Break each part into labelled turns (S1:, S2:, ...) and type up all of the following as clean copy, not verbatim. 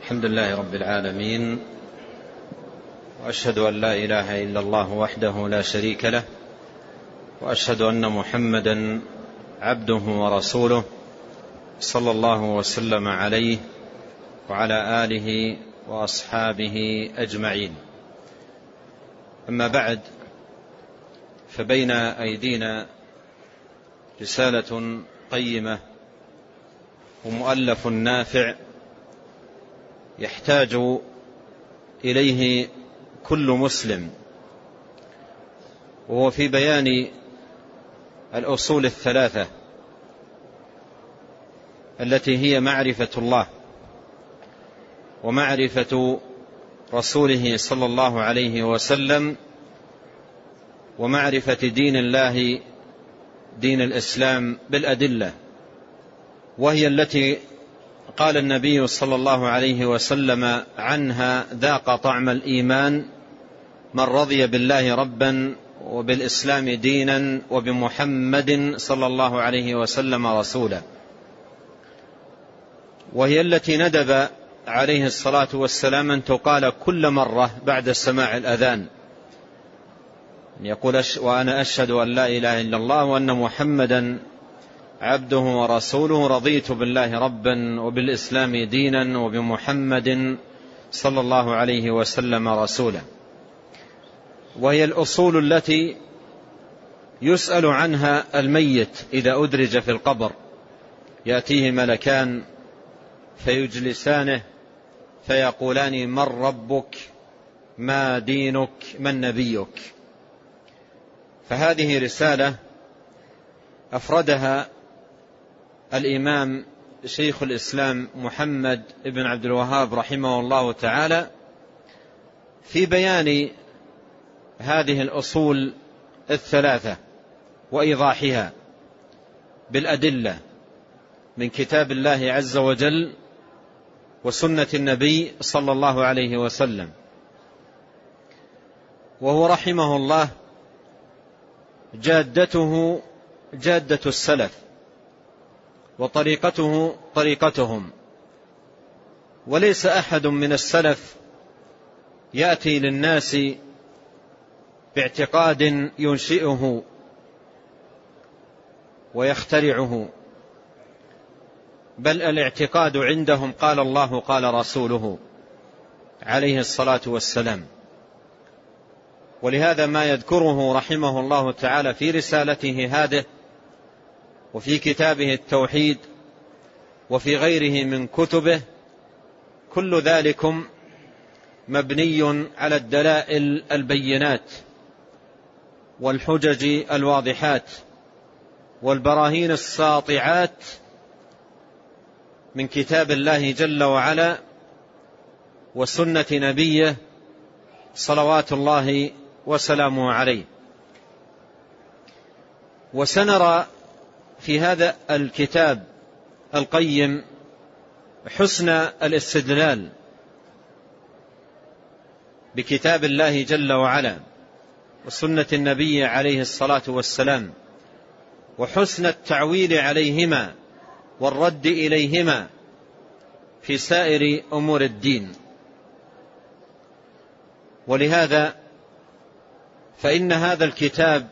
S1: الحمد لله رب العالمين، وأشهد أن لا إله إلا الله وحده لا شريك له، وأشهد أن محمدا عبده ورسوله صلى الله وسلم عليه وعلى آله وأصحابه أجمعين. أما بعد، فبين أيدينا رسالة قيمة ومؤلف نافع يحتاج إليه كل مسلم، وهو في بيان الأصول الثلاثة التي هي معرفة الله ومعرفة رسوله صلى الله عليه وسلم ومعرفة دين الله دين الإسلام بالأدلة، وهي التي قال النبي صلى الله عليه وسلم عنها: ذاق طعم الإيمان من رضي بالله ربا وبالإسلام دينا وبمحمد صلى الله عليه وسلم رسولا. وهي التي ندب عليه الصلاة والسلام أن تقال كل مرة بعد سماع الأذان، يقول: وأنا أشهد أن لا إله إلا الله وأن محمدا عبده ورسوله، رضيت بالله ربا وبالإسلام دينا وبمحمد صلى الله عليه وسلم رسولا. وهي الأصول التي يسأل عنها الميت إذا أدرج في القبر، يأتيه ملكان فيجلسانه فيقولان: من ربك، ما دينك، من نبيك. فهذه رسالة أفردها الإمام شيخ الإسلام محمد بن عبد الوهاب رحمه الله تعالى في بيان هذه الأصول الثلاثة وإيضاحها بالأدلة من كتاب الله عز وجل وسنة النبي صلى الله عليه وسلم. وهو رحمه الله جادته جادة السلف، وطريقته طريقتهم، وليس أحد من السلف يأتي للناس باعتقاد ينشئه ويخترعه، بل الاعتقاد عندهم قال الله قال رسوله عليه الصلاة والسلام. ولهذا ما يذكره رحمه الله تعالى في رسالته هذه وفي كتابه التوحيد وفي غيره من كتبه، كل ذلكم مبني على الدلائل البينات والحجج الواضحات والبراهين الساطعات من كتاب الله جل وعلا وسنة نبيه صلوات الله وسلامه عليه. وسنرى في هذا الكتاب القيم حسن الاستدلال بكتاب الله جل وعلا وسنة النبي عليه الصلاة والسلام، وحسن التعويل عليهما والرد إليهما في سائر أمور الدين. ولهذا فإن هذا الكتاب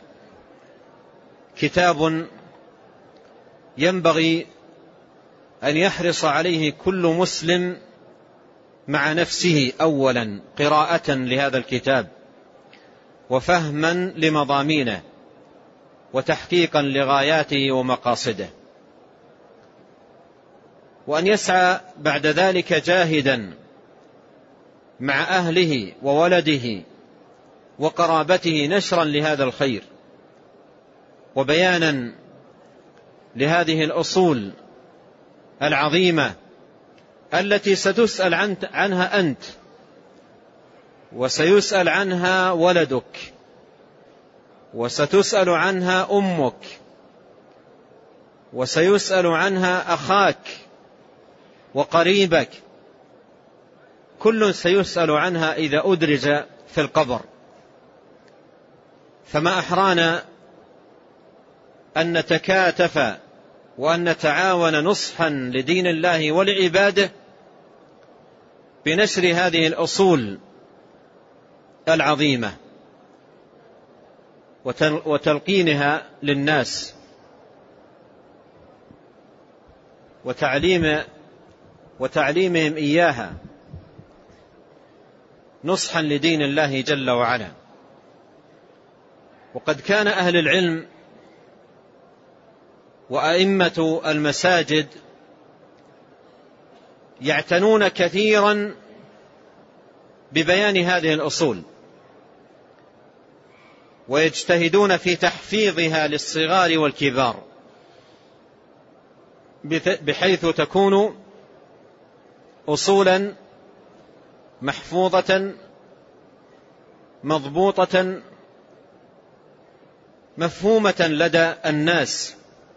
S1: كتاب ينبغي أن يحرص عليه كل مسلم مع نفسه أولا قراءة لهذا الكتاب وفهما لمضامينه وتحقيقا لغاياته ومقاصده، وأن يسعى بعد ذلك جاهدا مع أهله وولده وقرابته نشرا لهذا الخير وبيانا لهذه الأصول العظيمة التي ستسأل عنها أنت وسيسأل عنها ولدك وستسأل عنها أمك وسيسأل عنها أخاك وقريبك، كل سيسأل عنها إذا أدرج في القبر. فما أحرانا أن نتكاتف وأن نتعاون نصحا لدين الله ولعباده بنشر هذه الأصول العظيمة وتلقينها للناس وتعليمهم إياها نصحا لدين الله جل وعلا. وقد كان أهل العلم وأئمة المساجد يعتنون كثيرا ببيان هذه الأصول ويجتهدون في تحفيظها للصغار والكبار بحيث تكون أصولا محفوظة مضبوطة مفهومة لدى الناس،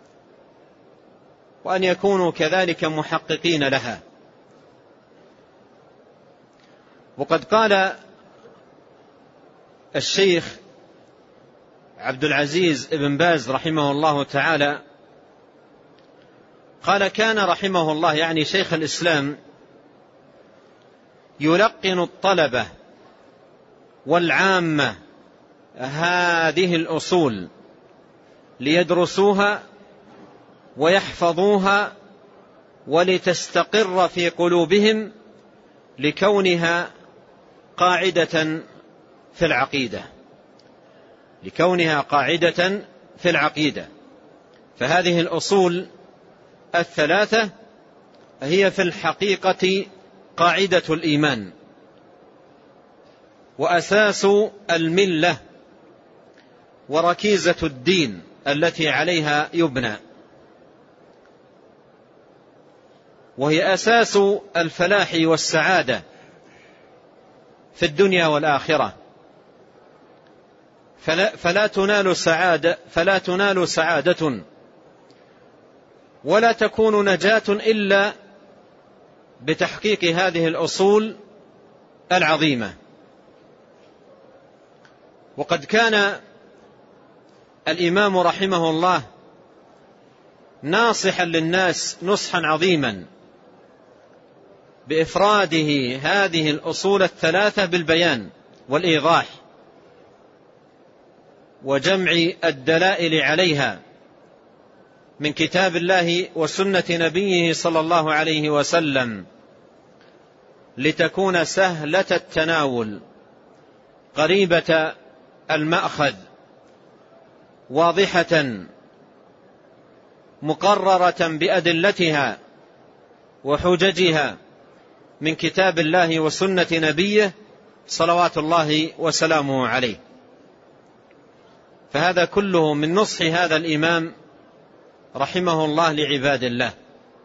S1: وأن يكونوا كذلك محققين لها. وقد قال الشيخ عبد العزيز بن باز رحمه الله تعالى، قال: كان رحمه الله، يعني شيخ الإسلام، يلقن الطلبة والعامة هذه الأصول ليدرسوها ويحفظوها ولتستقر في قلوبهم لكونها قاعدة في العقيدة، فهذه الأصول الثلاثة هي في الحقيقة قاعدة الإيمان وأساس الملة وركيزة الدين التي عليها يبنى، وهي أساس الفلاح والسعادة في الدنيا والآخرة. فلا تنال سعادة ولا تكون نجاة إلا بتحقيق هذه الأصول العظيمة. وقد كان الإمام رحمه الله ناصحا للناس نصحا عظيما بإفراده هذه الأصول الثلاثة بالبيان والإيضاح وجمع الدلائل عليها من كتاب الله وسنة نبيه صلى الله عليه وسلم، لتكون سهلة التناول قريبة المأخذ واضحة مقررة بأدلتها وحججها من كتاب الله وسنة نبيه صلوات الله وسلامه عليه. فهذا كله من نصح هذا الإمام رحمه الله لعباد الله.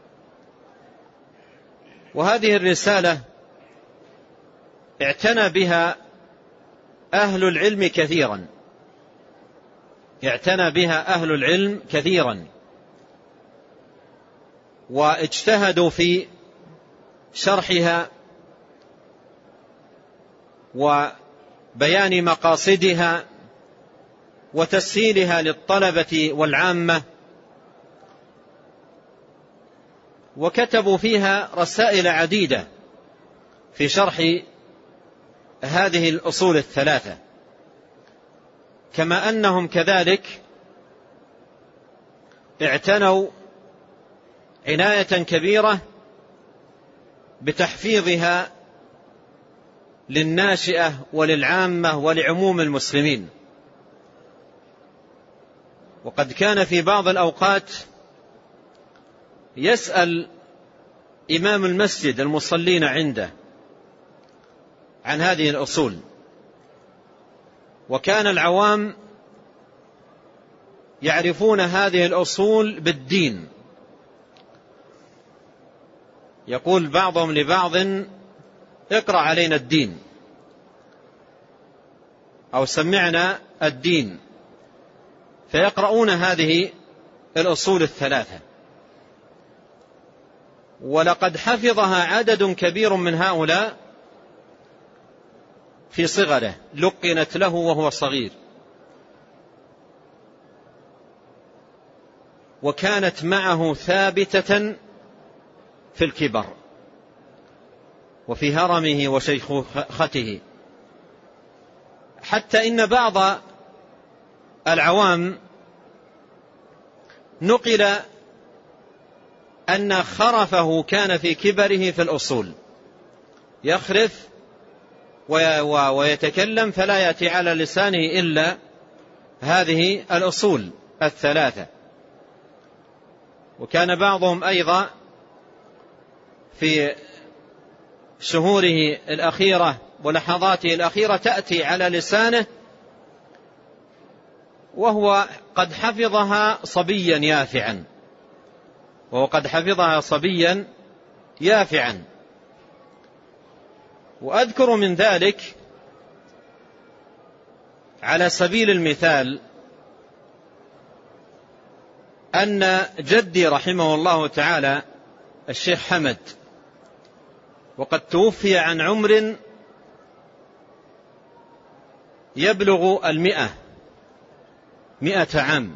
S1: وهذه الرسالة اعتنى بها أهل العلم كثيرا واجتهدوا في شرحها وبيان مقاصدها وتسهيلها للطلبة والعامة، وكتبوا فيها رسائل عديدة في شرح هذه الأصول الثلاثة، كما أنهم كذلك اعتنوا عناية كبيرة بتحفيظها للناشئة وللعامة ولعموم المسلمين. وقد كان في بعض الأوقات يسأل إمام المسجد المصلين عنده عن هذه الأصول، وكان العوام يعرفون هذه الأصول بالدين. يقول بعضهم لبعض: اقرأ علينا الدين أو سمعنا الدين، فيقرؤون هذه الأصول الثلاثة. ولقد حفظها عدد كبير من هؤلاء في صغره، لقنت له وهو صغير، وكانت معه ثابتة في الكبر. وفي هرمه وشيخوخته، حتى إن بعض العوام نقل أن خرفه كان في كبره في الأصول، يخرف ويتكلم فلا يأتي على لسانه إلا هذه الأصول الثلاثة. وكان بعضهم أيضا في شهوره الأخيرة ولحظاته الأخيرة تأتي على لسانه وهو قد حفظها صبيا يافعا. وأذكر من ذلك على سبيل المثال أن جدي رحمه الله تعالى الشيخ حمد، وقد توفي عن عمر يبلغ 100 عام،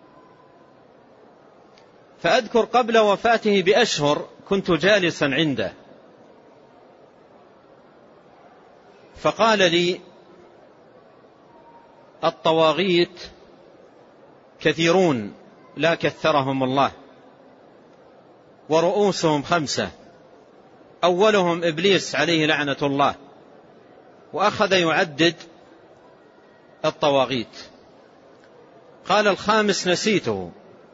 S1: فأذكر قبل وفاته بأشهر كنت جالسا عنده فقال لي: الطواغيت كثيرون لا كثرهم الله، ورؤوسهم 5، أولهم إبليس عليه لعنة الله. وأخذ يعدد الطواغيت، قال: الخامس نسيته،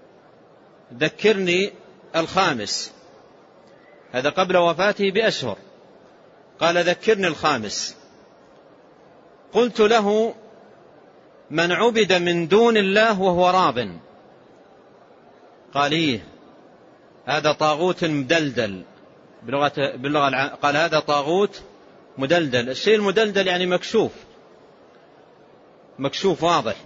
S1: ذكرني الخامس. هذا قبل وفاته بأشهر، قال: ذكرني الخامس. قلت له: من عبد من دون الله وهو راض. قال: إيه، هذا طاغوت مدلدل، باللغة قال: هذا طاغوت مدلدل. الشيء المدلدل يعني مكشوف واضح.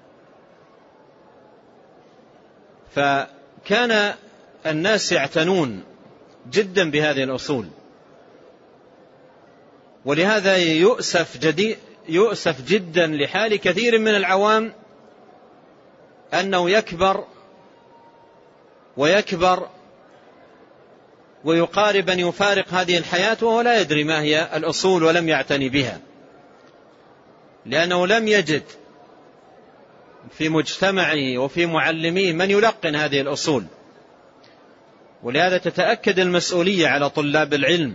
S1: فكان الناس يعتنون جدا بهذه الأصول، ولهذا يؤسف جدا لحال كثير من العوام أنه يكبر ويقارب أن يفارق هذه الحياة وهو لا يدري ما هي الأصول ولم يعتني بها، لأنه لم يجد في مجتمعه وفي معلميه من يلقن هذه الأصول. ولهذا تتأكد المسؤولية على طلاب العلم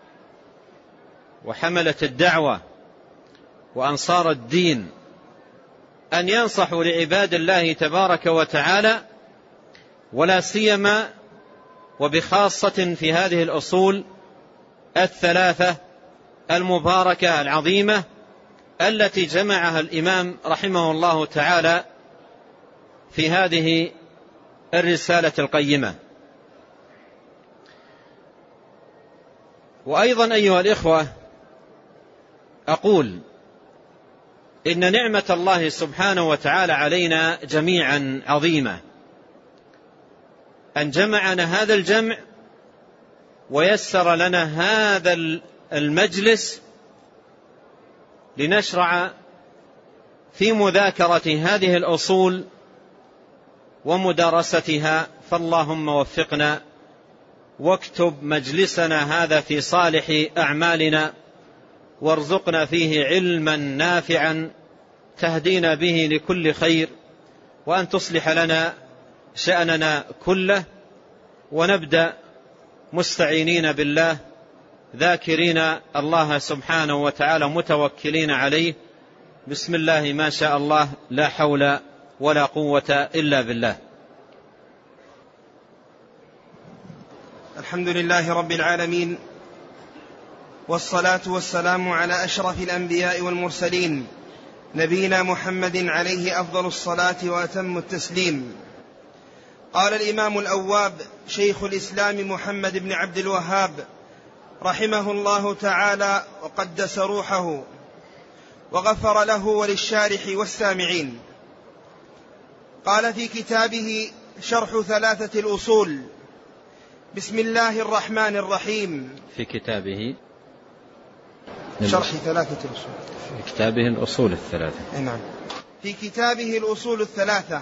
S1: وحملة الدعوة وأنصار الدين أن ينصحوا لعباد الله تبارك وتعالى، ولا سيما وبخاصة في هذه الأصول الثلاثة المباركة العظيمة التي جمعها الإمام رحمه الله تعالى في هذه الرسالة القيمة. وأيضا أيها الإخوة، أقول إن نعمة الله سبحانه وتعالى علينا جميعا عظيمة، أن جمعنا هذا الجمع ويسر لنا هذا المجلس لنشرع في مذاكرة هذه الأصول ومدارستها. فاللهم وفقنا واكتب مجلسنا هذا في صالح أعمالنا، وارزقنا فيه علما نافعا تهدينا به لكل خير، وأن تصلح لنا شأننا كله، ونبدأ مستعينين بالله ذاكرين الله سبحانه وتعالى متوكلين عليه. بسم الله ما شاء الله، لا حول ولا قوة إلا بالله.
S2: الحمد لله رب العالمين، والصلاة والسلام على أشرف الأنبياء والمرسلين، نبينا محمد عليه أفضل الصلاة وأتم التسليم. قال الإمام الأواب شيخ الإسلام محمد بن عبد الوهاب رحمه الله تعالى وقدس روحه وغفر له وللشارح والسامعين، قال في كتابه شرح ثلاثة الأصول: بسم الله الرحمن الرحيم.
S1: في كتابه
S2: شرح ثلاثة الأصول،
S1: في كتابه الأصول الثلاثة.
S2: نعم، في كتابه الأصول الثلاثة.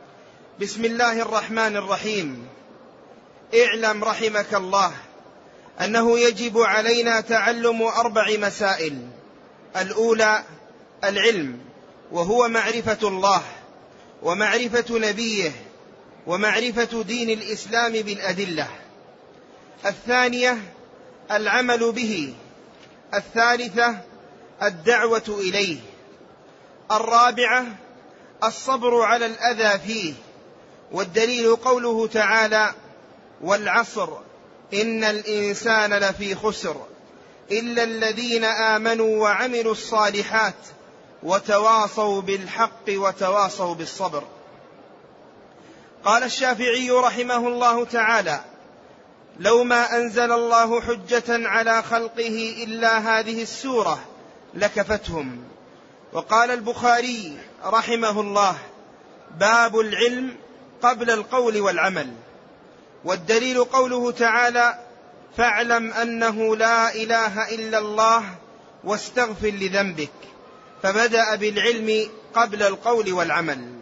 S2: بسم الله الرحمن الرحيم. اعلم رحمك الله أنه يجب علينا تعلم 4 مسائل. الأولى العلم، وهو معرفة الله ومعرفة نبيه ومعرفة دين الإسلام بالأدلة. الثانية العمل به. الثالثة الدعوة إليه. الرابعة الصبر على الأذى فيه، والدليل قوله تعالى: والعصر إن الإنسان لفي خسر إلا الذين آمنوا وعملوا الصالحات وتواصوا بالحق وتواصوا بالصبر. قال الشافعي رحمه الله تعالى: لو ما أنزل الله حجة على خلقه إلا هذه السورة لكفتهم. وقال البخاري رحمه الله: باب العلم قبل القول والعمل. والدليل قوله تعالى: فاعلم أنه لا إله إلا الله واستغفر لذنبك، فبدأ بالعلم قبل القول والعمل.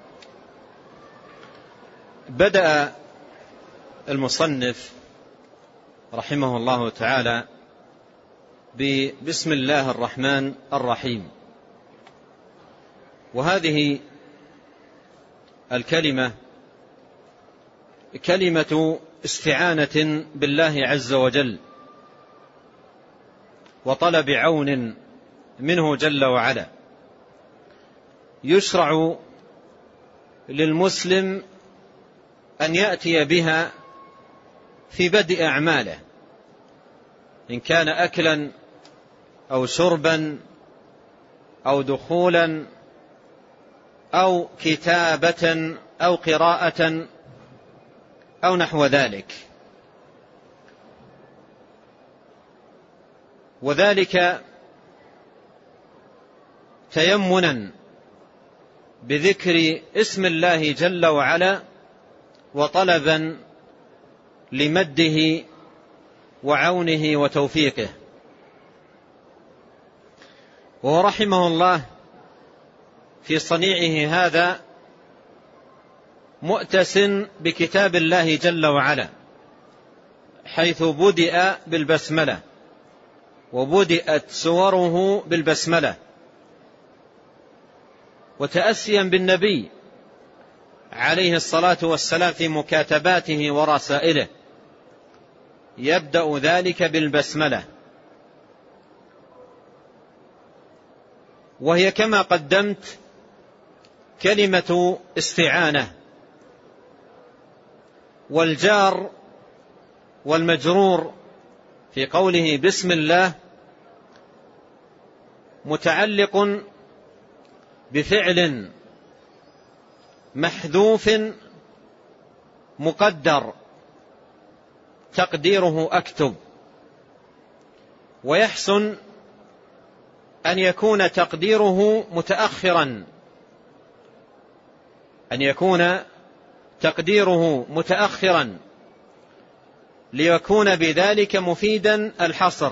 S1: بدأ المصنف رحمه الله تعالى بسم الله الرحمن الرحيم، وهذه الكلمة كلمة استعانة بالله عز وجل وطلب عون منه جل وعلا. يشرع للمسلم أن يأتي بها في بدء أعماله، إن كان أكلا أو شربا أو دخولا أو كتابة أو قراءة أو نحو ذلك. وذلك تيمنا بذكر اسم الله جل وعلا وطلبا لمده وعونه وتوفيقه. ورحمه الله في صنيعه هذا مؤتس بكتاب الله جل وعلا، حيث بدأ بالبسملة وبدأت سوره بالبسملة، وتأسيا بالنبي عليه الصلاة والسلام في مكاتباته ورسائله يبدأ ذلك بالبسملة، وهي كما قدمت كلمة استعانة. والجار والمجرور في قوله بسم الله متعلق بفعل محذوف مقدر تقديره أكتب، ويحسن أن يكون تقديره متأخرا، أن يكون تقديره متأخرا ليكون بذلك مفيدا الحصر،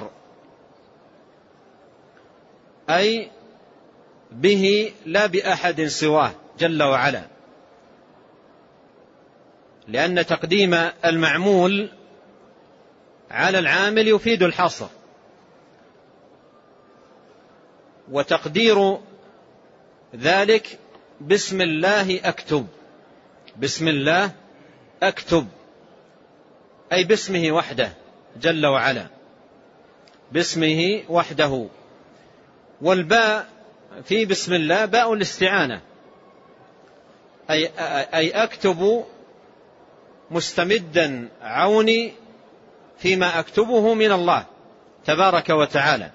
S1: أي به لا بأحد سواه جل وعلا، لأن تقديم المعمول على العامل يفيد الحصر. وتقدير ذلك بسم الله أكتب، بسم الله أكتب أي باسمه وحده جل وعلا، باسمه وحده. والباء في بسم الله باء الاستعانة، أي أكتب مستمدا عوني فيما أكتبه من الله تبارك وتعالى.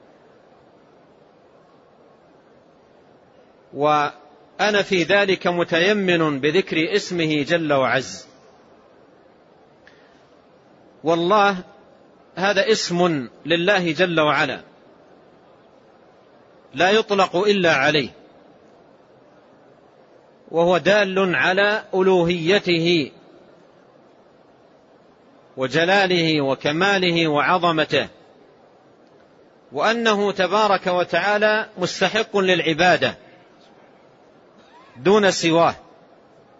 S1: وأنا في ذلك متيمن بذكر اسمه جل وعز. والله هذا اسم لله جل وعلا لا يطلق إلا عليه، وهو دال على ألوهيته وجلاله وكماله وعظمته، وأنه تبارك وتعالى مستحق للعبادة دون سواه،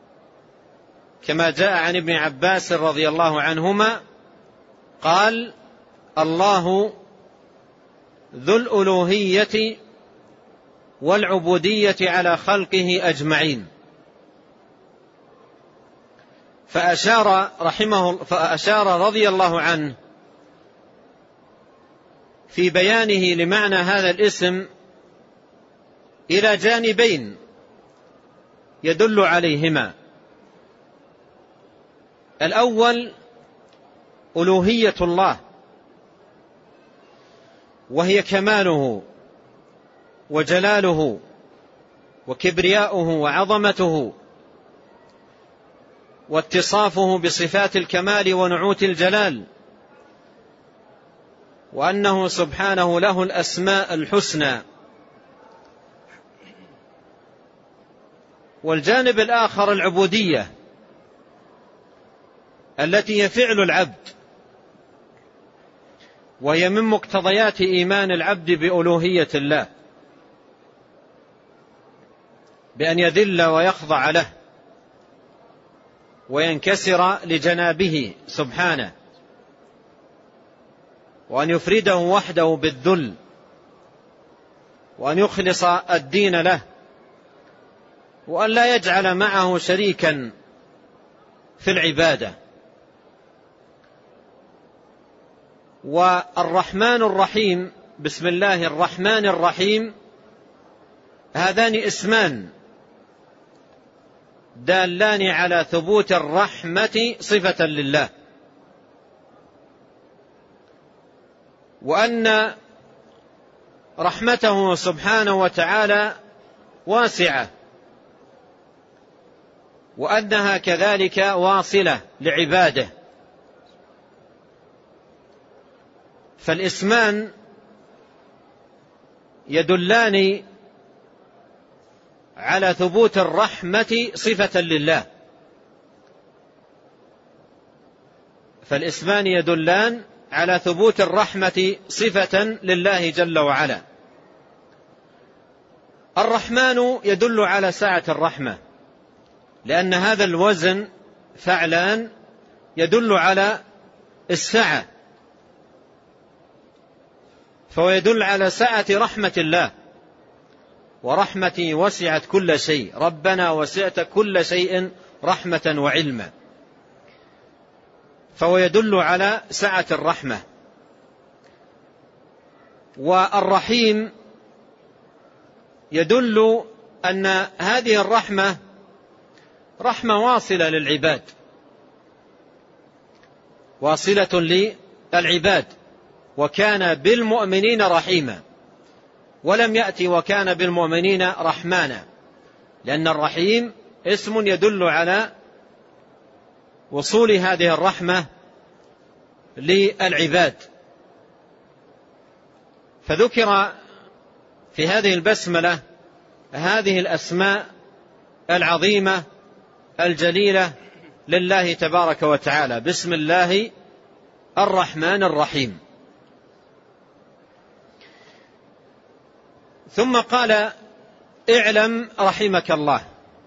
S1: كما جاء عن ابن عباس رضي الله عنهما قال: الله ذو الألوهية والعبودية على خلقه أجمعين. فأشار رضي الله عنه في بيانه لمعنى هذا الاسم إلى جانبين يدل عليهما: الأول ألوهية الله، وهي كماله وجلاله وكبرياؤه وعظمته واتصافه بصفات الكمال ونعوت الجلال، وأنه سبحانه له الأسماء الحسنى. والجانب الآخر العبودية، التي هي فعل العبد، وهي من مقتضيات إيمان العبد بألوهية الله، بأن يذل ويخضع له وينكسر لجنابه سبحانه، وأن يفرده وحده بالذل، وأن يخلص الدين له، وأن لا يجعل معه شريكا في العبادة. والرحمن الرحيم، بسم الله الرحمن الرحيم، هذان اسمان دالان على ثبوت الرحمة صفة لله، وأن رحمته سبحانه وتعالى واسعة، وأنها كذلك واصلة لعباده. فالاسمان يدلان على ثبوت الرحمة صفة لله، فالاسمان يدلان على ثبوت الرحمة صفة لله جل وعلا. الرحمن يدل على سعة الرحمة، لأن هذا الوزن فعلان يدل على السعة، فهو يدل على سعة رحمة الله. ورحمتي وسعت كل شيء، ربنا وسعت كل شيء رحمة وعلما، فهو يدل على سعة الرحمة. والرحيم يدل أن هذه الرحمة رحمة واصلة للعباد، واصلة للعباد، وكان بالمؤمنين رحيما، ولم يأتي وكان بالمؤمنين رحمانا، لأن الرحيم اسم يدل على وصول هذه الرحمة للعباد. فذكر في هذه البسملة هذه الأسماء العظيمة الجليلة لله تبارك وتعالى: بسم الله الرحمن الرحيم. ثم قال: اعلم رحمك الله.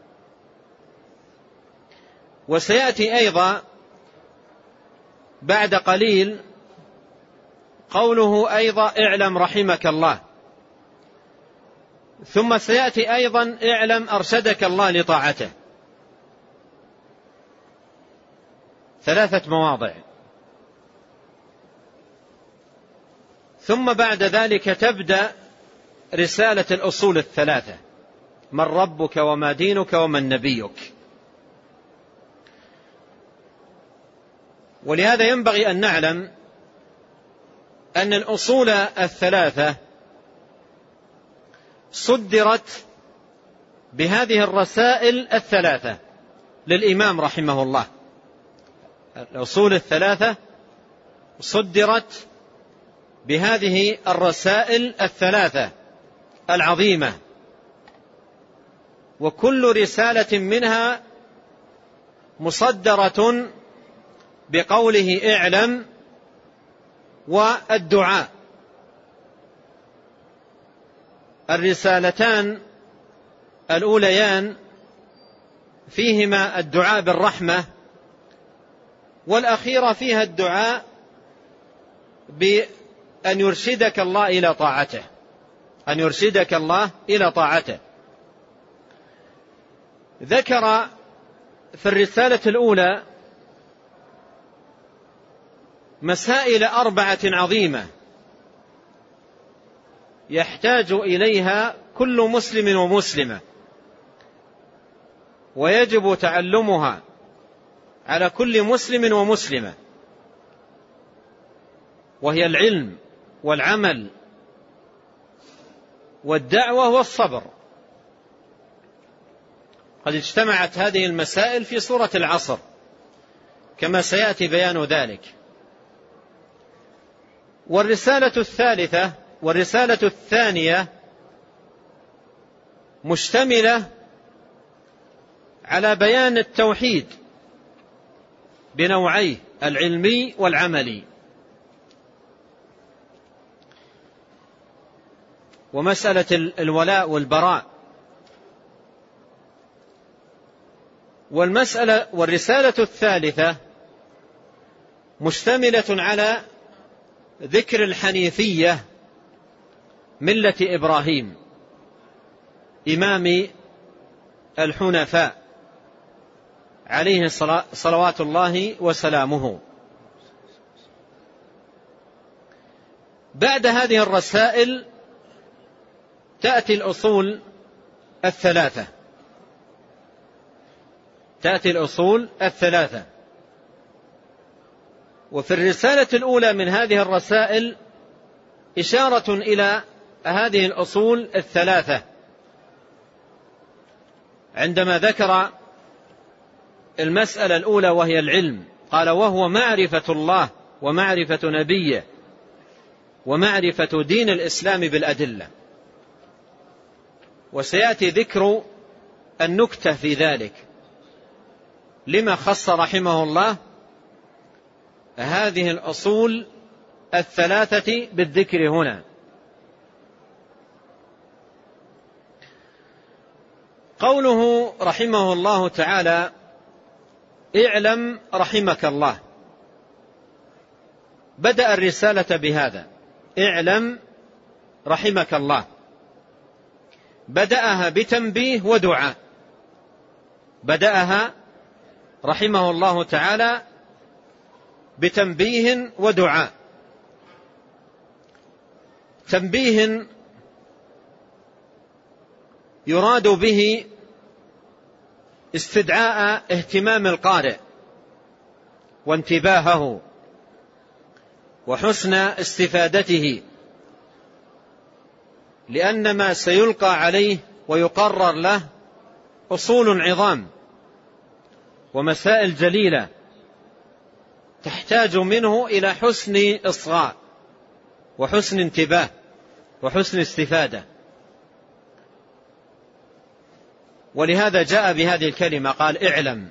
S1: وسيأتي أيضا بعد قليل قوله أيضا: اعلم رحمك الله. ثم سيأتي أيضا: اعلم أرشدك الله لطاعته. 3 مواضع. ثم بعد ذلك تبدأ رسالة الأصول 3: من ربك وما دينك ومن نبيك. ولهذا ينبغي أن نعلم أن الأصول 3 صدرت بهذه الرسائل 3 للإمام رحمه الله. الأصول 3 صدرت بهذه الرسائل 3 العظيمة، وكل رسالة منها مصدرة بقوله اعلم والدعاء. الرسالتان الأوليان فيهما الدعاء بالرحمة، والأخيرة فيها الدعاء بأن يرشدك الله إلى طاعته، أن يرشدك الله إلى طاعته. ذكر في الرسالة الأولى مسائل 4 عظيمة يحتاج إليها كل مسلم ومسلمة، ويجب تعلمها على كل مسلم ومسلمة، وهي العلم والعمل والدعوة والصبر. قد اجتمعت هذه المسائل في سورة العصر كما سيأتي بيان ذلك. والرسالة الثانية مشتملة على بيان التوحيد بنوعيه العلمي والعملي، ومسألة الولاء والبراء. والرسالة الثالثة مشتملة على ذكر الحنيفية ملة إبراهيم إمام الحنفاء عليه صلوات الله وسلامه. بعد هذه الرسائل تأتي الأصول الثلاثة. وفي الرسالة الأولى من هذه الرسائل إشارة إلى هذه الأصول الثلاثة عندما ذكر المسألة الأولى وهي العلم، قال: وهو معرفة الله ومعرفة نبيه ومعرفة دين الإسلام بالأدلة. وسيأتي ذكر النكتة في ذلك، لما خص رحمه الله هذه الأصول الثلاثة بالذكر هنا. قوله رحمه الله تعالى: اعلم رحمك الله، بدأ الرسالة بهذا: اعلم رحمك الله، بدأها بتنبيه ودعاء، بدأها رحمه الله تعالى بتنبيه ودعاء. تنبيه يراد به استدعاء اهتمام القارئ وانتباهه وحسن استفادته، لأن ما سيلقى عليه ويقرر له أصول عظام ومسائل جليلة تحتاج منه إلى حسن إصغاء وحسن انتباه وحسن استفادة. ولهذا جاء بهذه الكلمة، قال: اعلم،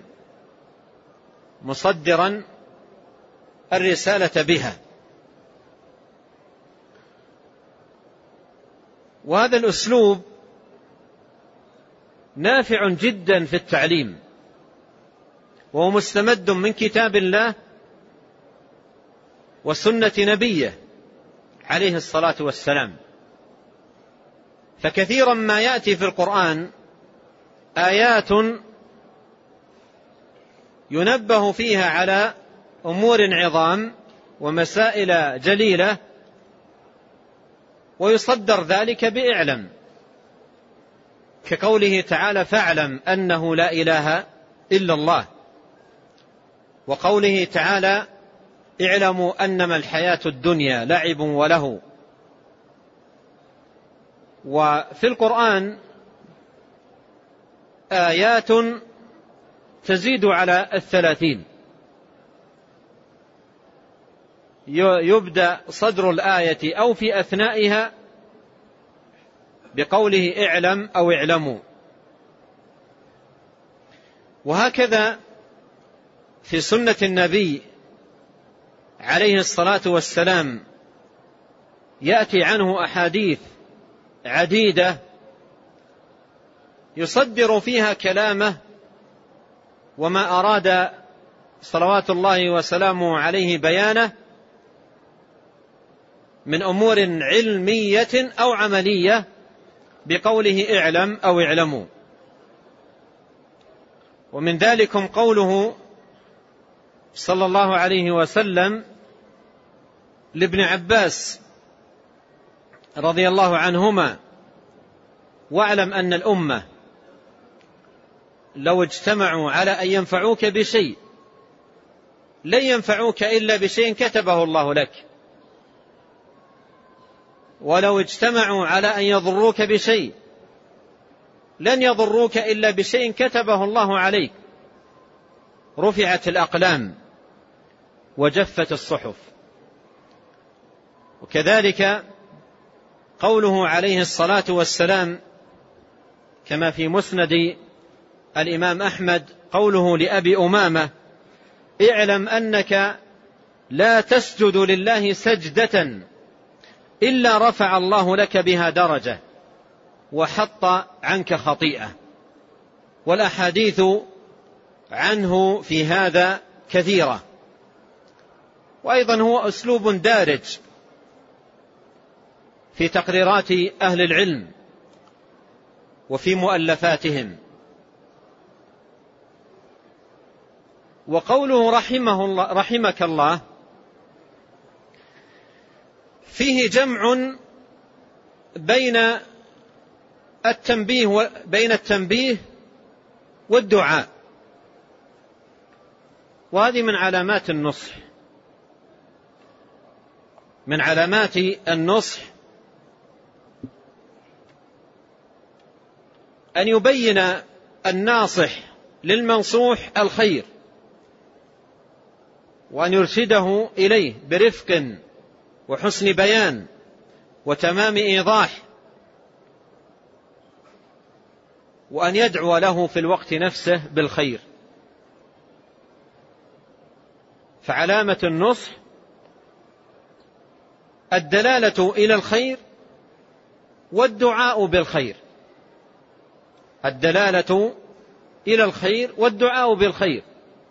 S1: مصدرا الرسالة بها. وهذا الأسلوب نافع جدا في التعليم، وهو مستمد من كتاب الله وسنة نبيه عليه الصلاة والسلام. فكثيرا ما يأتي في القرآن آيات ينبه فيها على أمور عظام ومسائل جليلة، ويصدر ذلك بإعلم، كقوله تعالى: فاعلم أنه لا إله إلا الله، وقوله تعالى: اعلموا أنما الحياة الدنيا لعب وله. وفي القرآن آيات تزيد على 30، يبدأ صدر الآية أو في أثنائها بقوله اعلم أو اعلموا. وهكذا في سنة النبي عليه الصلاة والسلام يأتي عنه أحاديث عديدة يصدر فيها كلامه وما أراد صلوات الله وسلامه عليه بيانه، من أمور علمية أو عملية بقوله اعلم أو اعلموا. ومن ذلكم قوله صلى الله عليه وسلم لابن عباس رضي الله عنهما: واعلم أن الأمة لو اجتمعوا على أن ينفعوك بشيء لن ينفعوك إلا بشيء كتبه الله لك، ولو اجتمعوا على أن يضروك بشيء لن يضروك إلا بشيء كتبه الله عليك. رفعت الأقلام وجفت الصحف. وكذلك قوله عليه الصلاة والسلام كما في مسند الإمام أحمد، قوله لأبي أمامة: اعلم أنك لا تسجد لله سجدة إلا رفع الله لك بها درجة وحط عنك خطيئة. والأحاديث عنه في هذا كثيرة. وأيضا هو أسلوب دارج في تقريرات أهل العلم وفي مؤلفاتهم. وقوله رحمك الله فيه جمع بين التنبيه والدعاء، وهذه من علامات النصح. من علامات النصح أن يبين الناصح للمنصوح الخير، وأن يرشده إليه برفق وحسن بيان وتمام إيضاح، وأن يدعو له في الوقت نفسه بالخير. فعلامة النصح الدلالة إلى الخير والدعاء بالخير. الدلالة إلى الخير والدعاء بالخير،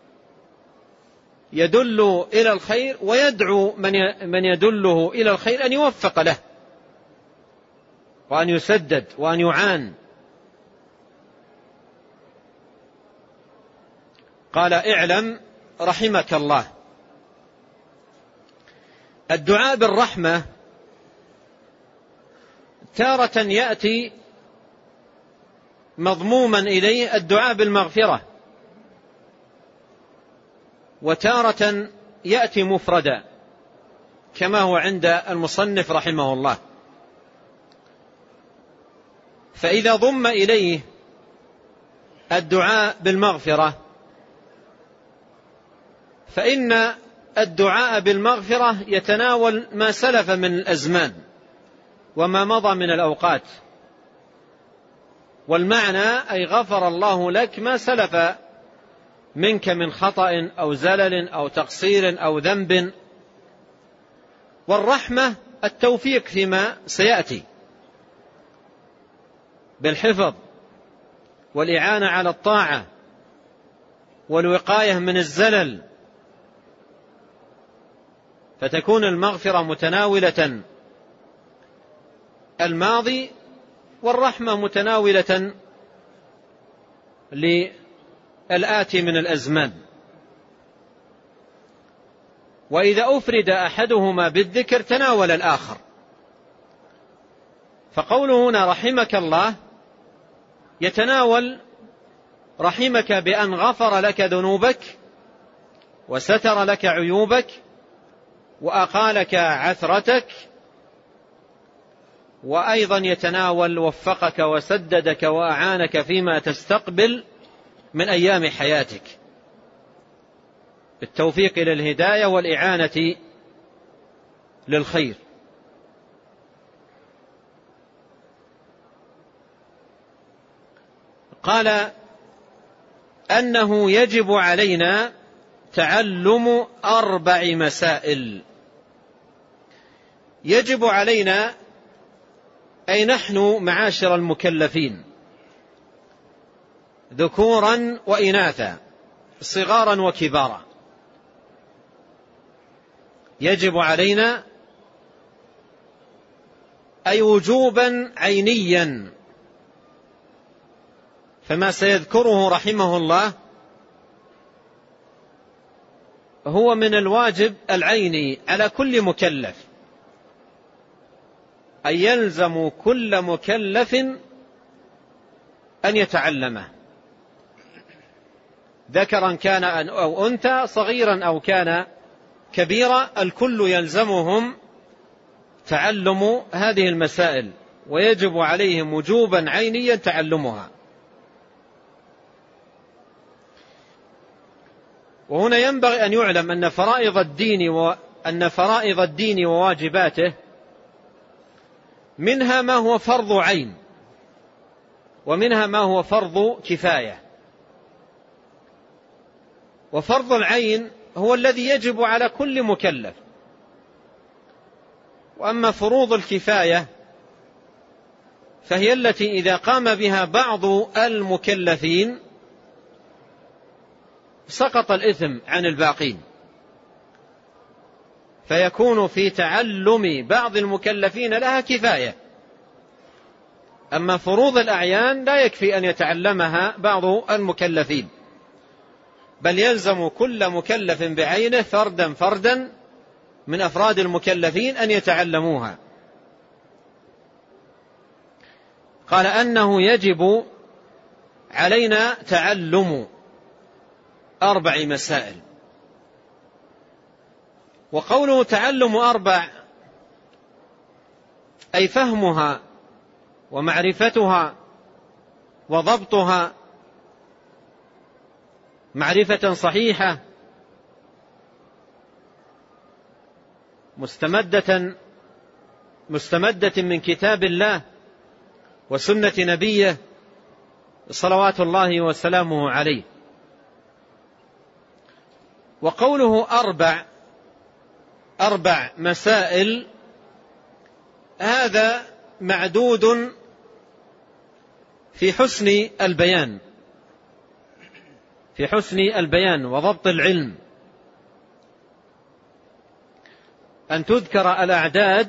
S1: يدل إلى الخير ويدعو من يدله إلى الخير أن يوفق له وأن يسدد وأن يعان. قال: اعلم رحمك الله. الدعاء بالرحمة تارة يأتي مضموما إليه الدعاء بالمغفرة، وتارة يأتي مفردا كما هو عند المصنف رحمه الله. فإذا ضم إليه الدعاء بالمغفرة فإن الدعاء بالمغفرة يتناول ما سلف من الأزمان وما مضى من الأوقات، والمعنى أي غفر الله لك ما سلف منك من خطأ أو زلل أو تقصير أو ذنب. والرحمة التوفيق فيما سيأتي بالحفظ والإعانة على الطاعة والوقاية من الزلل، فتكون المغفرة متناولة الماضي والرحمة متناولة للآتي من الأزمان. وإذا أفرد أحدهما بالذكر تناول الآخر. فقوله هنا رحمك الله يتناول رحمك بأن غفر لك ذنوبك وستر لك عيوبك وأقالك عثرتك، وأيضا يتناول وفقك وسددك وأعانك فيما تستقبل من أيام حياتك بالتوفيق إلى الهداية والإعانة للخير. قال أنه يجب علينا تعلم 4 مسائل. يجب علينا أي نحن معاشر المكلفين ذكورا وإناثا صغارا وكبارا، يجب علينا أي وجوبا عينيا. فما سيذكره رحمه الله هو من الواجب العيني على كل مكلف، أي يلزم كل مكلف أن يتعلمه، ذكرا كان أو أنثى، صغيرا أو كان كبيرا، الكل يلزمهم تعلم هذه المسائل، ويجب عليهم وجوبا عينيا تعلمها. وهنا ينبغي أن يعلم أن فرائض الدين وواجباته منها ما هو فرض عين، ومنها ما هو فرض كفاية. وفرض العين هو الذي يجب على كل مكلف، وأما فروض الكفاية فهي التي إذا قام بها بعض المكلفين سقط الإثم عن الباقين، فيكون في تعلم بعض المكلفين لها كفاية. أما فروض الأعيان لا يكفي أن يتعلمها بعض المكلفين، بل يلزم كل مكلف بعينه فردا فردا من أفراد المكلفين أن يتعلموها. قال أنه يجب علينا تعلم 4 مسائل. وقوله تعلم 4 أي فهمها ومعرفتها وضبطها معرفة صحيحة مستمدة من كتاب الله وسنة نبيه صلوات الله وسلامه عليه. وقوله 4 مسائل هذا معدود في حسن البيان وضبط العلم، أن تذكر الأعداد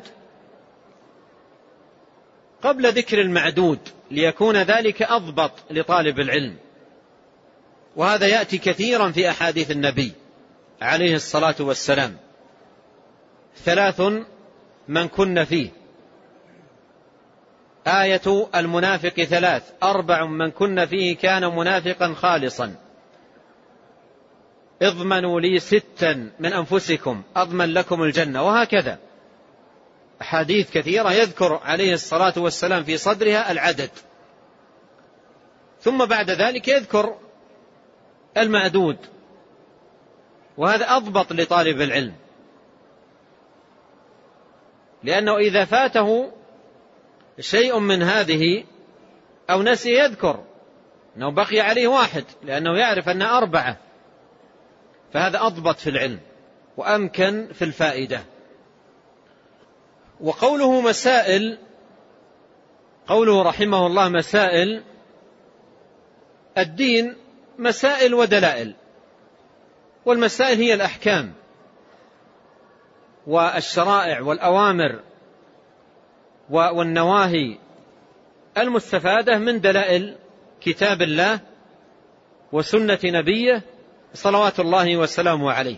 S1: قبل ذكر المعدود ليكون ذلك أضبط لطالب العلم. وهذا يأتي كثيرا في أحاديث النبي عليه الصلاة والسلام: 3 من كن فيه، آية المنافق 3، 4 من كن فيه كان منافقا خالصا، اضمنوا لي 6 من أنفسكم أضمن لكم الجنة. وهكذا أحاديث كثيرة يذكر عليه الصلاة والسلام في صدرها العدد، ثم بعد ذلك يذكر المعدود، وهذا أضبط لطالب العلم، لأنه إذا فاته شيء من هذه أو نسي يذكر أنه بقي عليه 1 لأنه يعرف أن 4، فهذا أضبط في العلم وأمكن في الفائدة. وقوله مسائل، قوله رحمه الله مسائل الدين مسائل ودلائل، والمسائل هي الأحكام والشرائع والأوامر والنواهي المستفادة من دلائل كتاب الله وسنة نبيه صلوات الله وسلامه عليه.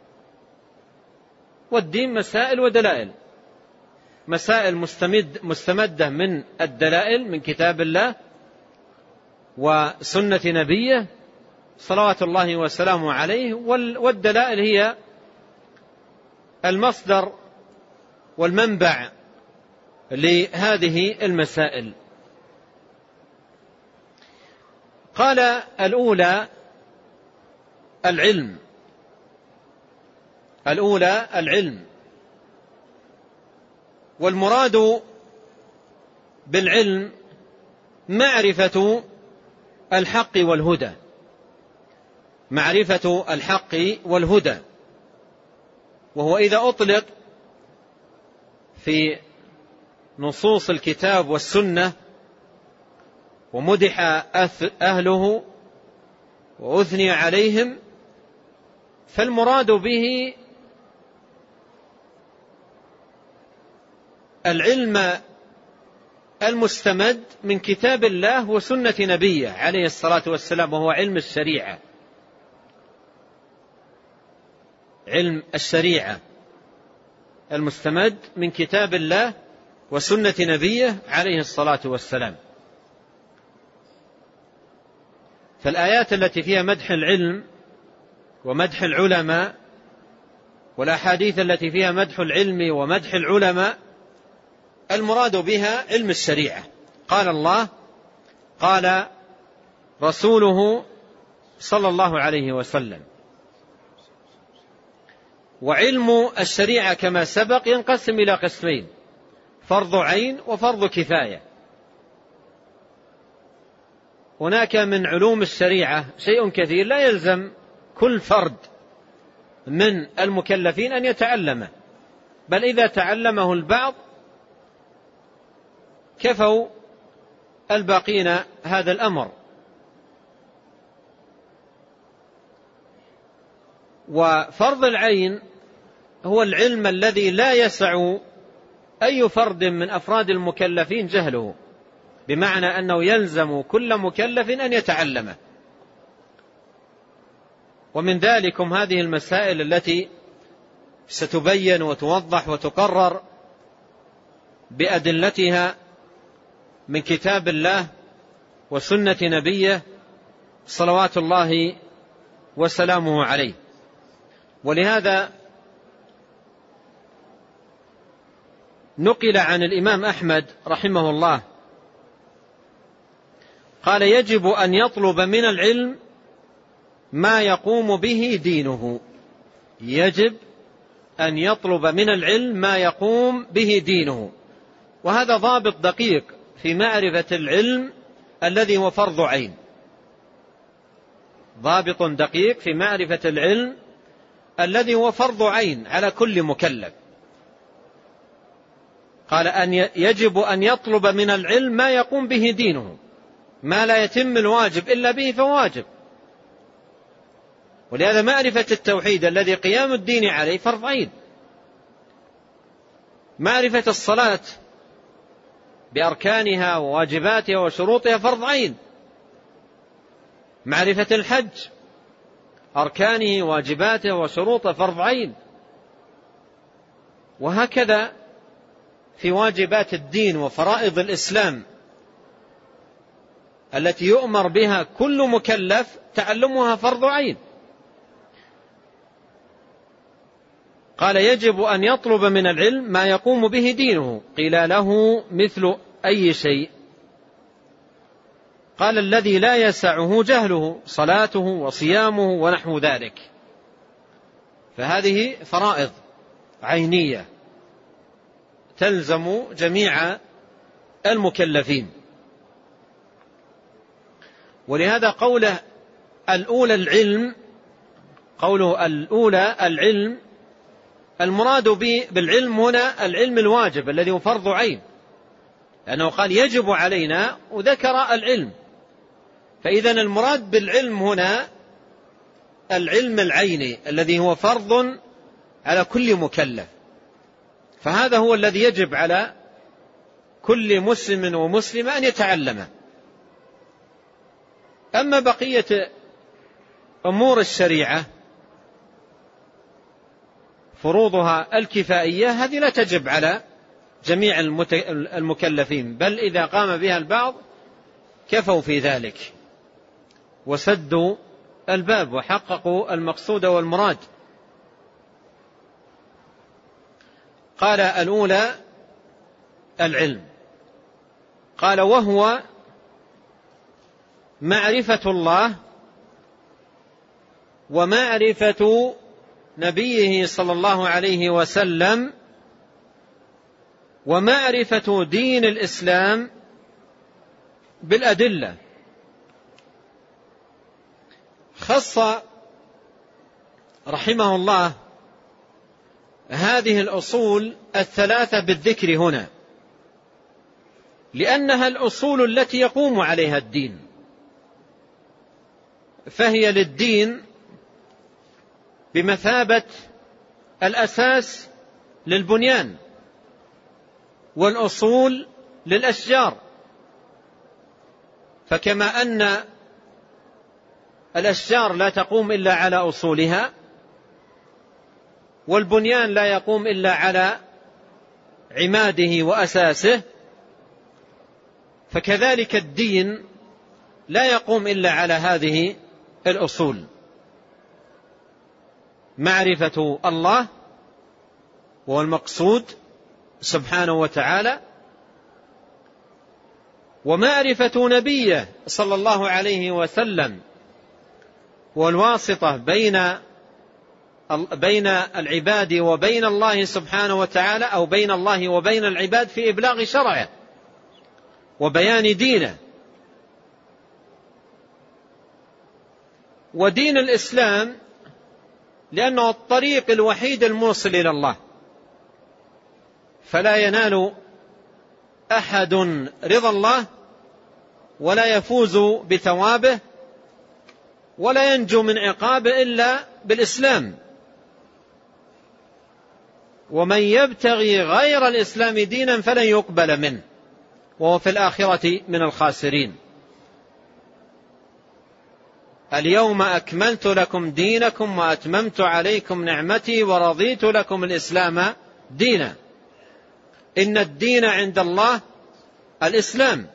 S1: والدين مسائل ودلائل، مسائل مستمدة من الدلائل من كتاب الله وسنة نبيه صلوات الله وسلامه عليه، والدلائل هي المصدر والمنبع لهذه المسائل. قال الأولى العلم، والمراد بالعلم معرفة الحق والهدى، وهو إذا أطلق في نصوص الكتاب والسنة ومدح أهله وأثني عليهم، فالمراد به العلم المستمد من كتاب الله وسنة نبيه عليه الصلاة والسلام، وهو علم الشريعة. علم الشريعة المستمد من كتاب الله وسنة نبيه عليه الصلاة والسلام. فالآيات التي فيها مدح العلم ومدح العلماء، والأحاديث التي فيها مدح العلم ومدح العلماء، المراد بها علم الشريعة. قال الله، قال رسوله صلى الله عليه وسلم. وعلم الشريعة كما سبق ينقسم إلى قسمين: فرض عين وفرض كفاية. هناك من علوم الشريعة شيء كثير لا يلزم كل فرد من المكلفين أن يتعلمه، بل إذا تعلمه البعض كفوا الباقين هذا الأمر. وفرض العين هو العلم الذي لا يسع أي فرد من أفراد المكلفين جهله، بمعنى أنه يلزم كل مكلف أن يتعلمه. ومن ذلكم هذه المسائل التي ستبين وتوضح وتقرر بأدلتها من كتاب الله وسنة نبيه صلوات الله وسلامه عليه. ولهذا نقل عن الإمام أحمد رحمه الله قال: يجب أن يطلب من العلم ما يقوم به دينه. يجب أن يطلب من العلم ما يقوم به دينه. وهذا ضابط دقيق في معرفة العلم الذي هو فرض عين. ضابط دقيق في معرفة العلم الذي هو فرض عين على كل مكلف. قال أن يجب أن يطلب من العلم ما يقوم به دينه. ما لا يتم الواجب إلا به فواجب. ولهذا معرفة التوحيد الذي قيام الدين عليه فرض عين. معرفة الصلاة بأركانها وواجباتها وشروطها فرض عين. معرفة الحج أركانه واجباته وشروطه فرض عين. وهكذا في واجبات الدين وفرائض الإسلام التي يؤمر بها كل مكلف تعلمها فرض عين. قال: يجب أن يطلب من العلم ما يقوم به دينه. قيل له: مثل أي شيء؟ قال: الذي لا يسعه جهله، صلاته وصيامه ونحو ذلك. فهذه فرائض عينية تلزم جميع المكلفين. ولهذا قوله الأولى العلم، قوله الأولى العلم، المراد بالعلم هنا العلم الواجب الذي هو فرض عين، لأنه قال يجب علينا وذكر العلم. فإذا المراد بالعلم هنا العلم العيني الذي هو فرض على كل مكلف. فهذا هو الذي يجب على كل مسلم ومسلمة أن يتعلمه. أما بقية أمور الشريعة فروضها الكفائية هذه لا تجب على جميع المكلفين، بل إذا قام بها البعض كفوا في ذلك وسدوا الباب وحققوا المقصود والمراد. قال: الأولى العلم. قال: وهو معرفة الله ومعرفة نبيه صلى الله عليه وسلم ومعرفة دين الإسلام بالأدلة. خص رحمه الله هذه الأصول الثلاثة بالذكر هنا، لأنها الأصول التي يقوم عليها الدين، فهي للدين بمثابة الأساس للبنيان، والأصول للأشجار. فكما أن الأشجار لا تقوم إلا على أصولها، والبنيان لا يقوم إلا على عماده وأساسه، فكذلك الدين لا يقوم إلا على هذه الأصول: معرفة الله وهو المقصود سبحانه وتعالى، ومعرفة نبيه صلى الله عليه وسلم والواسطة بين العباد وبين الله سبحانه وتعالى، أو بين الله وبين العباد في إبلاغ شرعه وبيان دينه. ودين الإسلام لأنه الطريق الوحيد الموصل إلى الله، فلا ينال أحد رضا الله ولا يفوز بثوابه ولا ينجو من عقابه إلا بالإسلام. ومن يبتغي غير الإسلام دينا فلن يقبل منه وهو في الآخرة من الخاسرين. اليوم أكملت لكم دينكم وأتممت عليكم نعمتي ورضيت لكم الإسلام دينا. إن الدين عند الله الإسلام.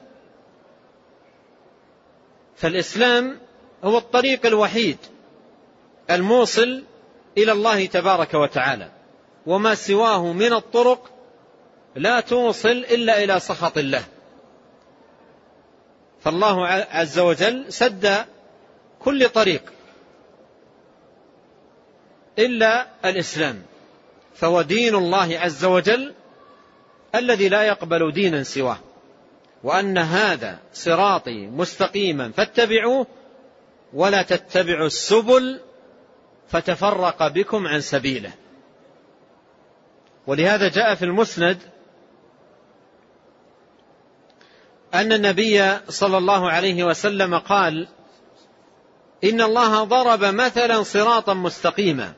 S1: فالإسلام هو الطريق الوحيد الموصل إلى الله تبارك وتعالى، وما سواه من الطرق لا توصل إلا إلى سخط الله. فالله عز وجل سد كل طريق إلا الإسلام، فهو دين الله عز وجل الذي لا يقبل دينا سواه، وأن هذا صراطي مستقيما فاتبعوه ولا تتبعوا السبل فتفرق بكم عن سبيله. ولهذا جاء في المسند أن النبي صلى الله عليه وسلم قال: إن الله ضرب مثلا صراطا مستقيما،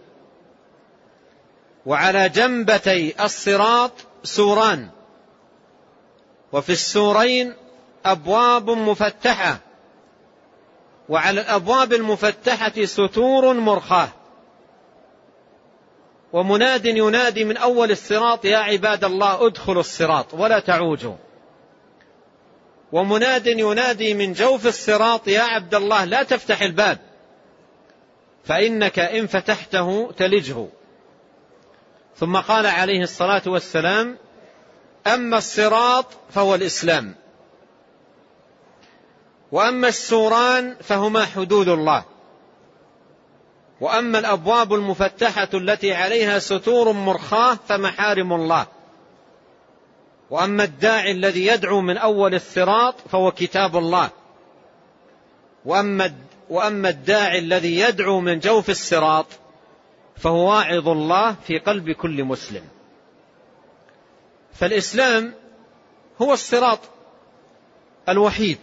S1: وعلى جنبتي الصراط سوران، وفي السورين أبواب مفتحة، وعلى الأبواب المفتحة ستور مرخاة، ومناد ينادي من أول الصراط: يا عباد الله ادخلوا الصراط ولا تعوجوا، ومناد ينادي من جوف الصراط: يا عبد الله لا تفتح الباب فإنك إن فتحته تلجه. ثم قال عليه الصلاة والسلام: أما الصراط فهو الإسلام، وأما السوران فهما حدود الله، وأما الأبواب المفتحة التي عليها ستور مرخاة فمحارم الله، وأما الداعي الذي يدعو من أول الصراط فهو كتاب الله، وأما الداعي الذي يدعو من جوف الصراط فهو واعظ الله في قلب كل مسلم. فالإسلام هو الصراط الوحيد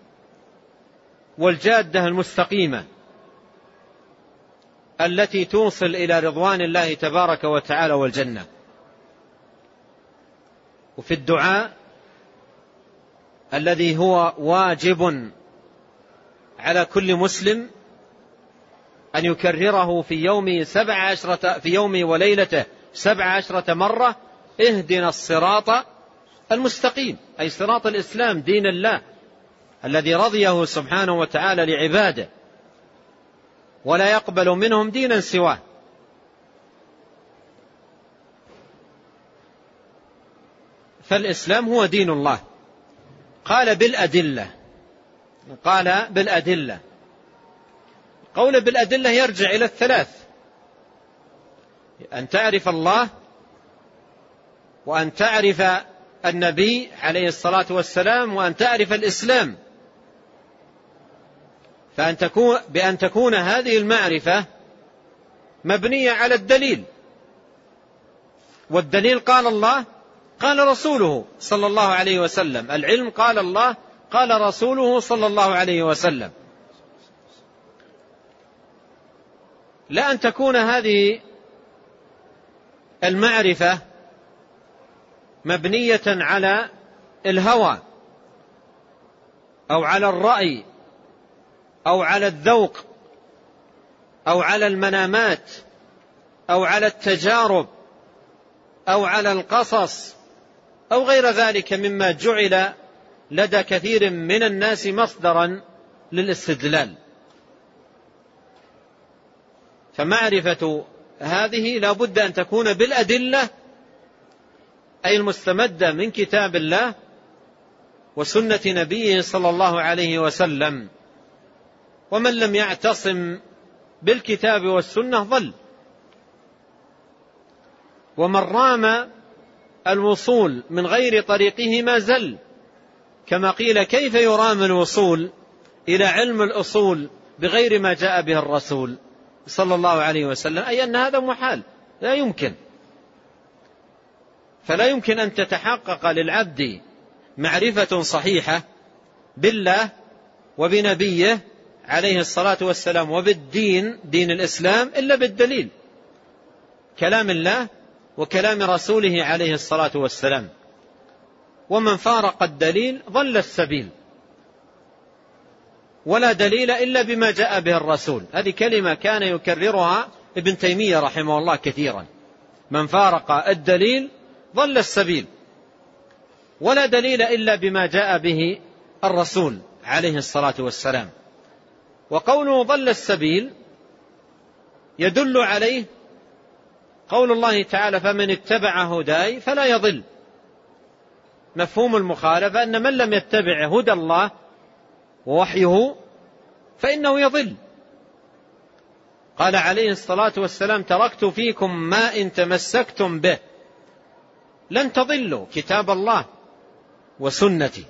S1: والجادة المستقيمة التي توصل إلى رضوان الله تبارك وتعالى والجنة. وفي الدعاء الذي هو واجب على كل مسلم أن يكرره في يوم وليلته 17 مرة: اهدنا الصراط المستقيم، أي صراط الإسلام، دين الله الذي رضيه سبحانه وتعالى لعباده ولا يقبل منهم دينا سواه. فالإسلام هو دين الله. قال بالأدلة. قول بالأدلة يرجع إلى الثلاث: أن تعرف الله، وأن تعرف النبي عليه الصلاة والسلام، وأن تعرف الإسلام. بأن تكون هذه المعرفة مبنية على الدليل، والدليل قال الله قال رسوله صلى الله عليه وسلم. العلم قال الله قال رسوله صلى الله عليه وسلم. لا أن تكون هذه المعرفة مبنية على الهوى أو على الرأي أو على الذوق أو على المنامات أو على التجارب أو على القصص أو غير ذلك مما جعل لدى كثير من الناس مصدرا للاستدلال. فمعرفة هذه لا بد أن تكون بالأدلة، أي المستمدة من كتاب الله وسنة نبيه صلى الله عليه وسلم. ومن لم يعتصم بالكتاب والسنة ضل، ومن رام الوصول من غير طريقه ما زل. كما قيل: كيف يرام الوصول إلى علم الأصول بغير ما جاء به الرسول صلى الله عليه وسلم؟ أي أن هذا محال، لا يمكن. فلا يمكن أن تتحقق للعبد معرفة صحيحة بالله وبنبيه عليه الصلاة والسلام وبالدين، دين الإسلام، إلا بالدليل، كلام الله وكلام رسوله عليه الصلاة والسلام. ومن فارق الدليل ضل السبيل، ولا دليل إلا بما جاء به الرسول. هذه كلمة كان يكررها ابن تيمية رحمه الله كثيرا: من فارق الدليل ضل السبيل، ولا دليل إلا بما جاء به الرسول عليه الصلاة والسلام. وقوله ضل السبيل يدل عليه قول الله تعالى: فمن اتبع هداي فلا يضل. مفهوم المخالفة أن من لم يتبع هدى الله ووحيه فإنه يضل. قال عليه الصلاة والسلام: تركت فيكم ما إن تمسكتم به لن تضلوا، كتاب الله وسنتي.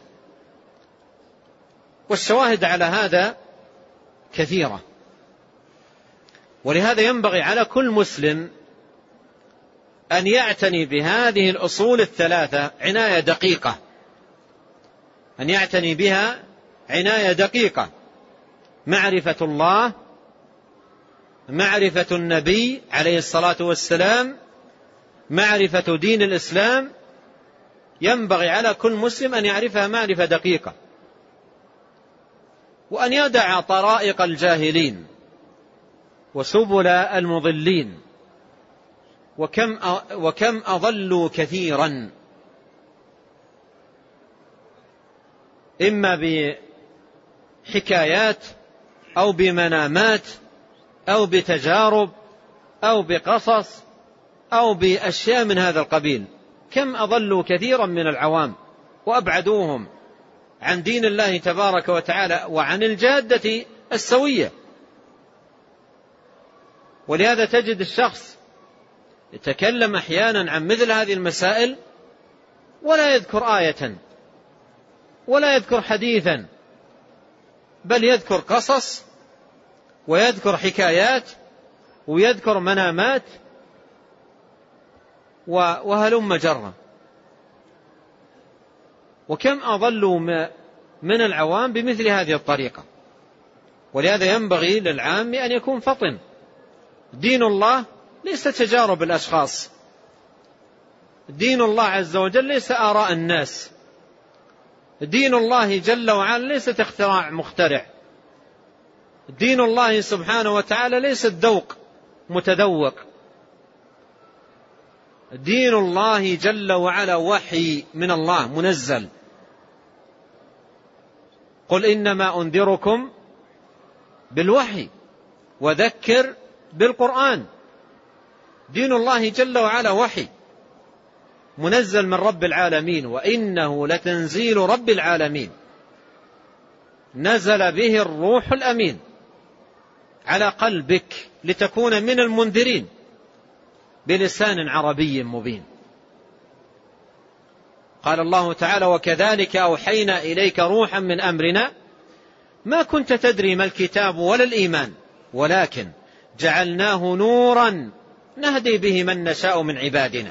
S1: والشواهد على هذا كثيرة. ولهذا ينبغي على كل مسلم أن يعتني بهذه الأصول الثلاثة عناية دقيقة، أن يعتني بها عناية دقيقة: معرفة الله، معرفة النبي عليه الصلاة والسلام، معرفة دين الإسلام. ينبغي على كل مسلم أن يعرفها معرفة دقيقة، وأن يدع طرائق الجاهلين وسبل المضلين. وكم أضلوا كثيرا، إما بحكايات أو بمنامات أو بتجارب أو بقصص أو بأشياء من هذا القبيل. كم أضلوا كثيرا من العوام وأبعدوهم عن دين الله تبارك وتعالى وعن الجادة السوية. ولهذا تجد الشخص يتكلم أحيانا عن مثل هذه المسائل ولا يذكر آية ولا يذكر حديثا، بل يذكر قصص ويذكر حكايات ويذكر منامات وهلم جرا. وكم أضلوا من العوام بمثل هذه الطريقة. ولهذا ينبغي للعام أن يكون فطن. دين الله ليس تجارب الأشخاص، دين الله عز وجل ليس آراء الناس، دين الله جل وعلا ليست اختراع مخترع، دين الله سبحانه وتعالى ليس الذوق متذوق، دين الله جل وعلا وحي من الله منزل. قل إنما أنذركم بالوحي وذكر بالقرآن. دين الله جل وعلا وحي منزل من رب العالمين، وإنه لتنزيل رب العالمين نزل به الروح الأمين على قلبك لتكون من المنذرين بلسان عربي مبين. قال الله تعالى: وكذلك أوحينا إليك روحا من أمرنا ما كنت تدري ما الكتاب ولا الإيمان ولكن جعلناه نورا نهدي به من نشاء من عبادنا.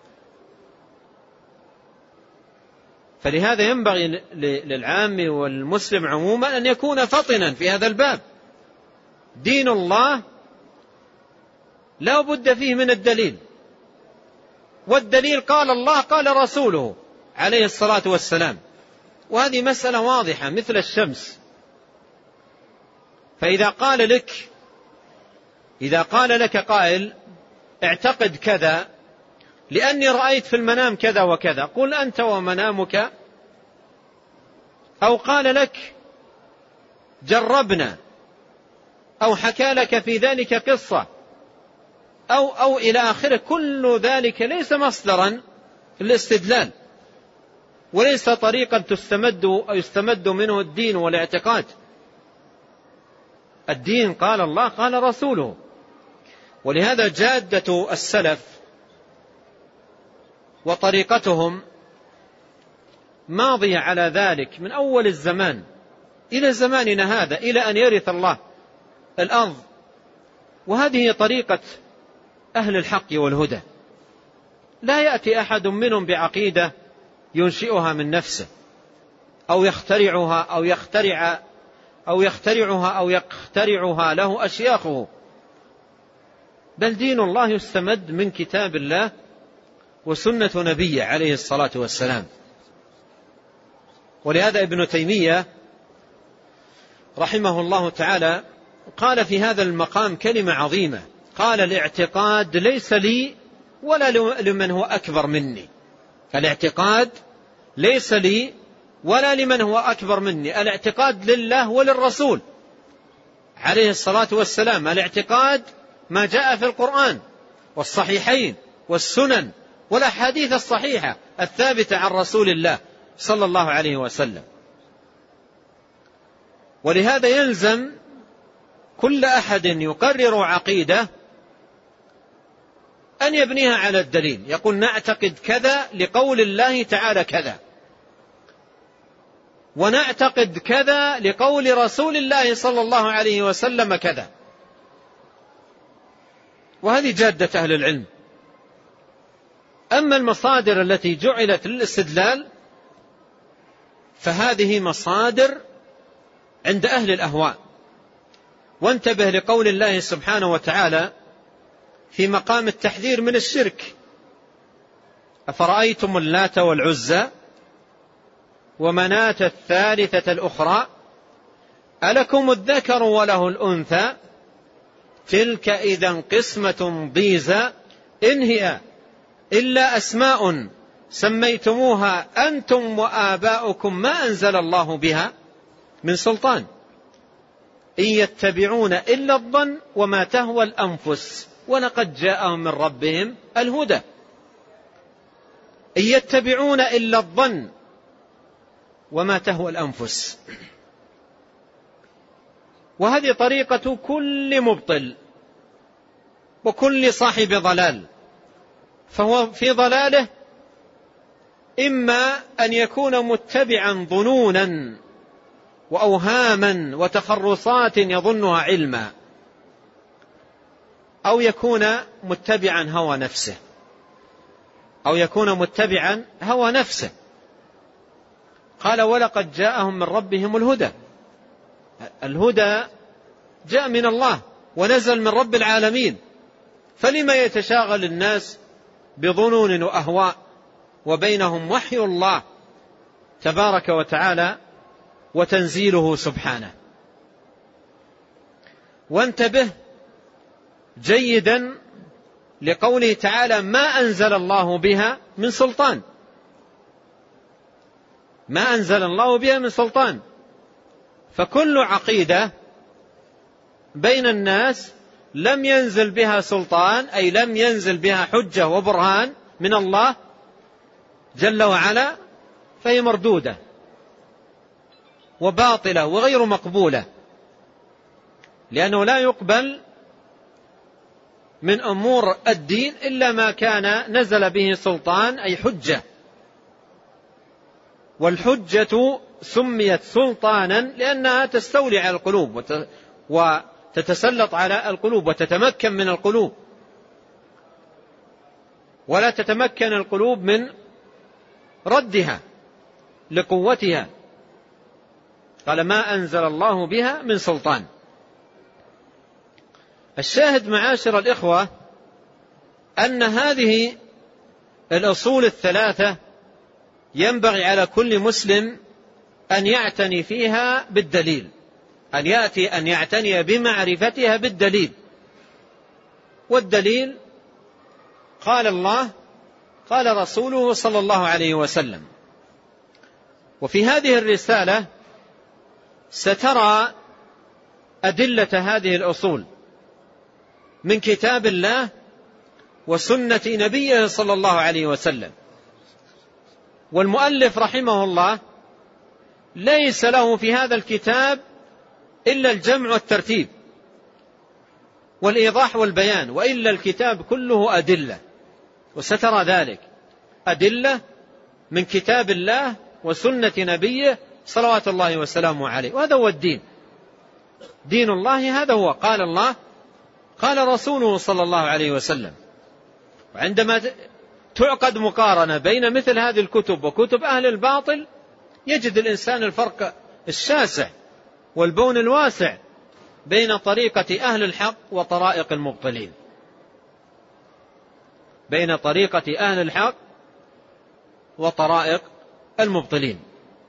S1: فلهذا ينبغي للعام والمسلم عموما أن يكون فطنا في هذا الباب. دين الله لا بد فيه من الدليل، والدليل قال الله قال رسوله عليه الصلاة والسلام. وهذه مسألة واضحة مثل الشمس. فإذا قال لك قائل اعتقد كذا لأني رأيت في المنام كذا وكذا، قل أنت ومنامك. أو قال لك جربنا، أو حكى لك في ذلك قصة، أو إلى آخره، كل ذلك ليس مصدرا للاستدلال، وليس طريقا يستمد منه الدين والاعتقاد. الدين قال الله قال رسوله. ولهذا جادة السلف وطريقتهم ماضية على ذلك من أول الزمان إلى زماننا هذا، إلى أن يرث الله الأرض. وهذه طريقة أهل الحق والهدى. لا يأتي أحد منهم بعقيدة ينشئها من نفسه، أو يخترعها أو يخترعها له أشياخه، بل دين الله يستمد من كتاب الله وسنة نبيه عليه الصلاة والسلام. ولهذا ابن تيمية رحمه الله تعالى قال في هذا المقام كلمة عظيمة، قال الاعتقاد ليس لي ولا لمن هو أكبر مني. الاعتقاد ليس لي ولا لمن هو أكبر مني، الاعتقاد لله وللرسول عليه الصلاة والسلام. الاعتقاد ما جاء في القرآن والصحيحين والسنن والأحاديث الصحيحة الثابتة عن رسول الله صلى الله عليه وسلم. ولهذا يلزم كل أحد يقرر عقيدة أن يبنيها على الدليل، يقول نعتقد كذا لقول الله تعالى كذا، ونعتقد كذا لقول رسول الله صلى الله عليه وسلم كذا. وهذه جادة أهل العلم. أما المصادر التي جعلت للاستدلال فهذه مصادر عند أهل الأهواء. وانتبه لقول الله سبحانه وتعالى في مقام التحذير من الشرك: أفرأيتم اللات والعزى ومناة الثالثة الأخرى ألكم الذكر وله الأنثى تلك إذا قسمة ضيزى إن هي إلا أسماء سميتموها أنتم وآباؤكم ما أنزل الله بها من سلطان إن يتبعون إلا الظن وما تهوى الأنفس ولقد جاءهم من ربهم الهدى. إن يتبعون إلا الظن وما تهوى الأنفس. وهذه طريقة كل مبطل وكل صاحب ضلال، فهو في ضلاله إما أن يكون متبعا ظنونا وأوهاما وتخرصات يظنها علما، أو يكون متبعا هوى نفسه. قال ولقد جاءهم من ربهم الهدى. الهدى جاء من الله ونزل من رب العالمين، فلما يتشاغل الناس بظنون وأهواء وبينهم وحي الله تبارك وتعالى وتنزيله سبحانه. وانتبه جيدا لقوله تعالى ما أنزل الله بها من سلطان. ما أنزل الله بها من سلطان. فكل عقيدة بين الناس لم ينزل بها سلطان، أي لم ينزل بها حجة وبرهان من الله جل وعلا، فهي مردودة وباطلة وغير مقبولة، لأنه لا يقبل من أمور الدين إلا ما كان نزل به سلطان، أي حجة. والحجة سميت سلطانا لأنها تستولي على القلوب وتتسلط على القلوب وتتمكن من القلوب، ولا تتمكن القلوب من ردها لقوتها. قال ما أنزل الله بها من سلطان. الشاهد معاشر الإخوة أن هذه الأصول الثلاثة ينبغي على كل مسلم أن يعتني فيها بالدليل، أن يعتني بمعرفتها بالدليل. والدليل قال الله قال رسوله صلى الله عليه وسلم. وفي هذه الرسالة سترى أدلة هذه الأصول من كتاب الله وسنة نبيه صلى الله عليه وسلم. والمؤلف رحمه الله ليس له في هذا الكتاب إلا الجمع والترتيب والإيضاح والبيان، وإلا الكتاب كله أدلة، وسترى ذلك أدلة من كتاب الله وسنة نبيه صلوات الله وسلامه عليه. وهذا هو الدين، دين الله هذا هو، قال الله قال رسوله صلى الله عليه وسلم. وعندما تعقد مقارنة بين مثل هذه الكتب وكتب أهل الباطل يجد الإنسان الفرق الشاسع والبون الواسع بين طريقة أهل الحق وطرائق المبطلين، بين طريقة أهل الحق وطرائق المبطلين.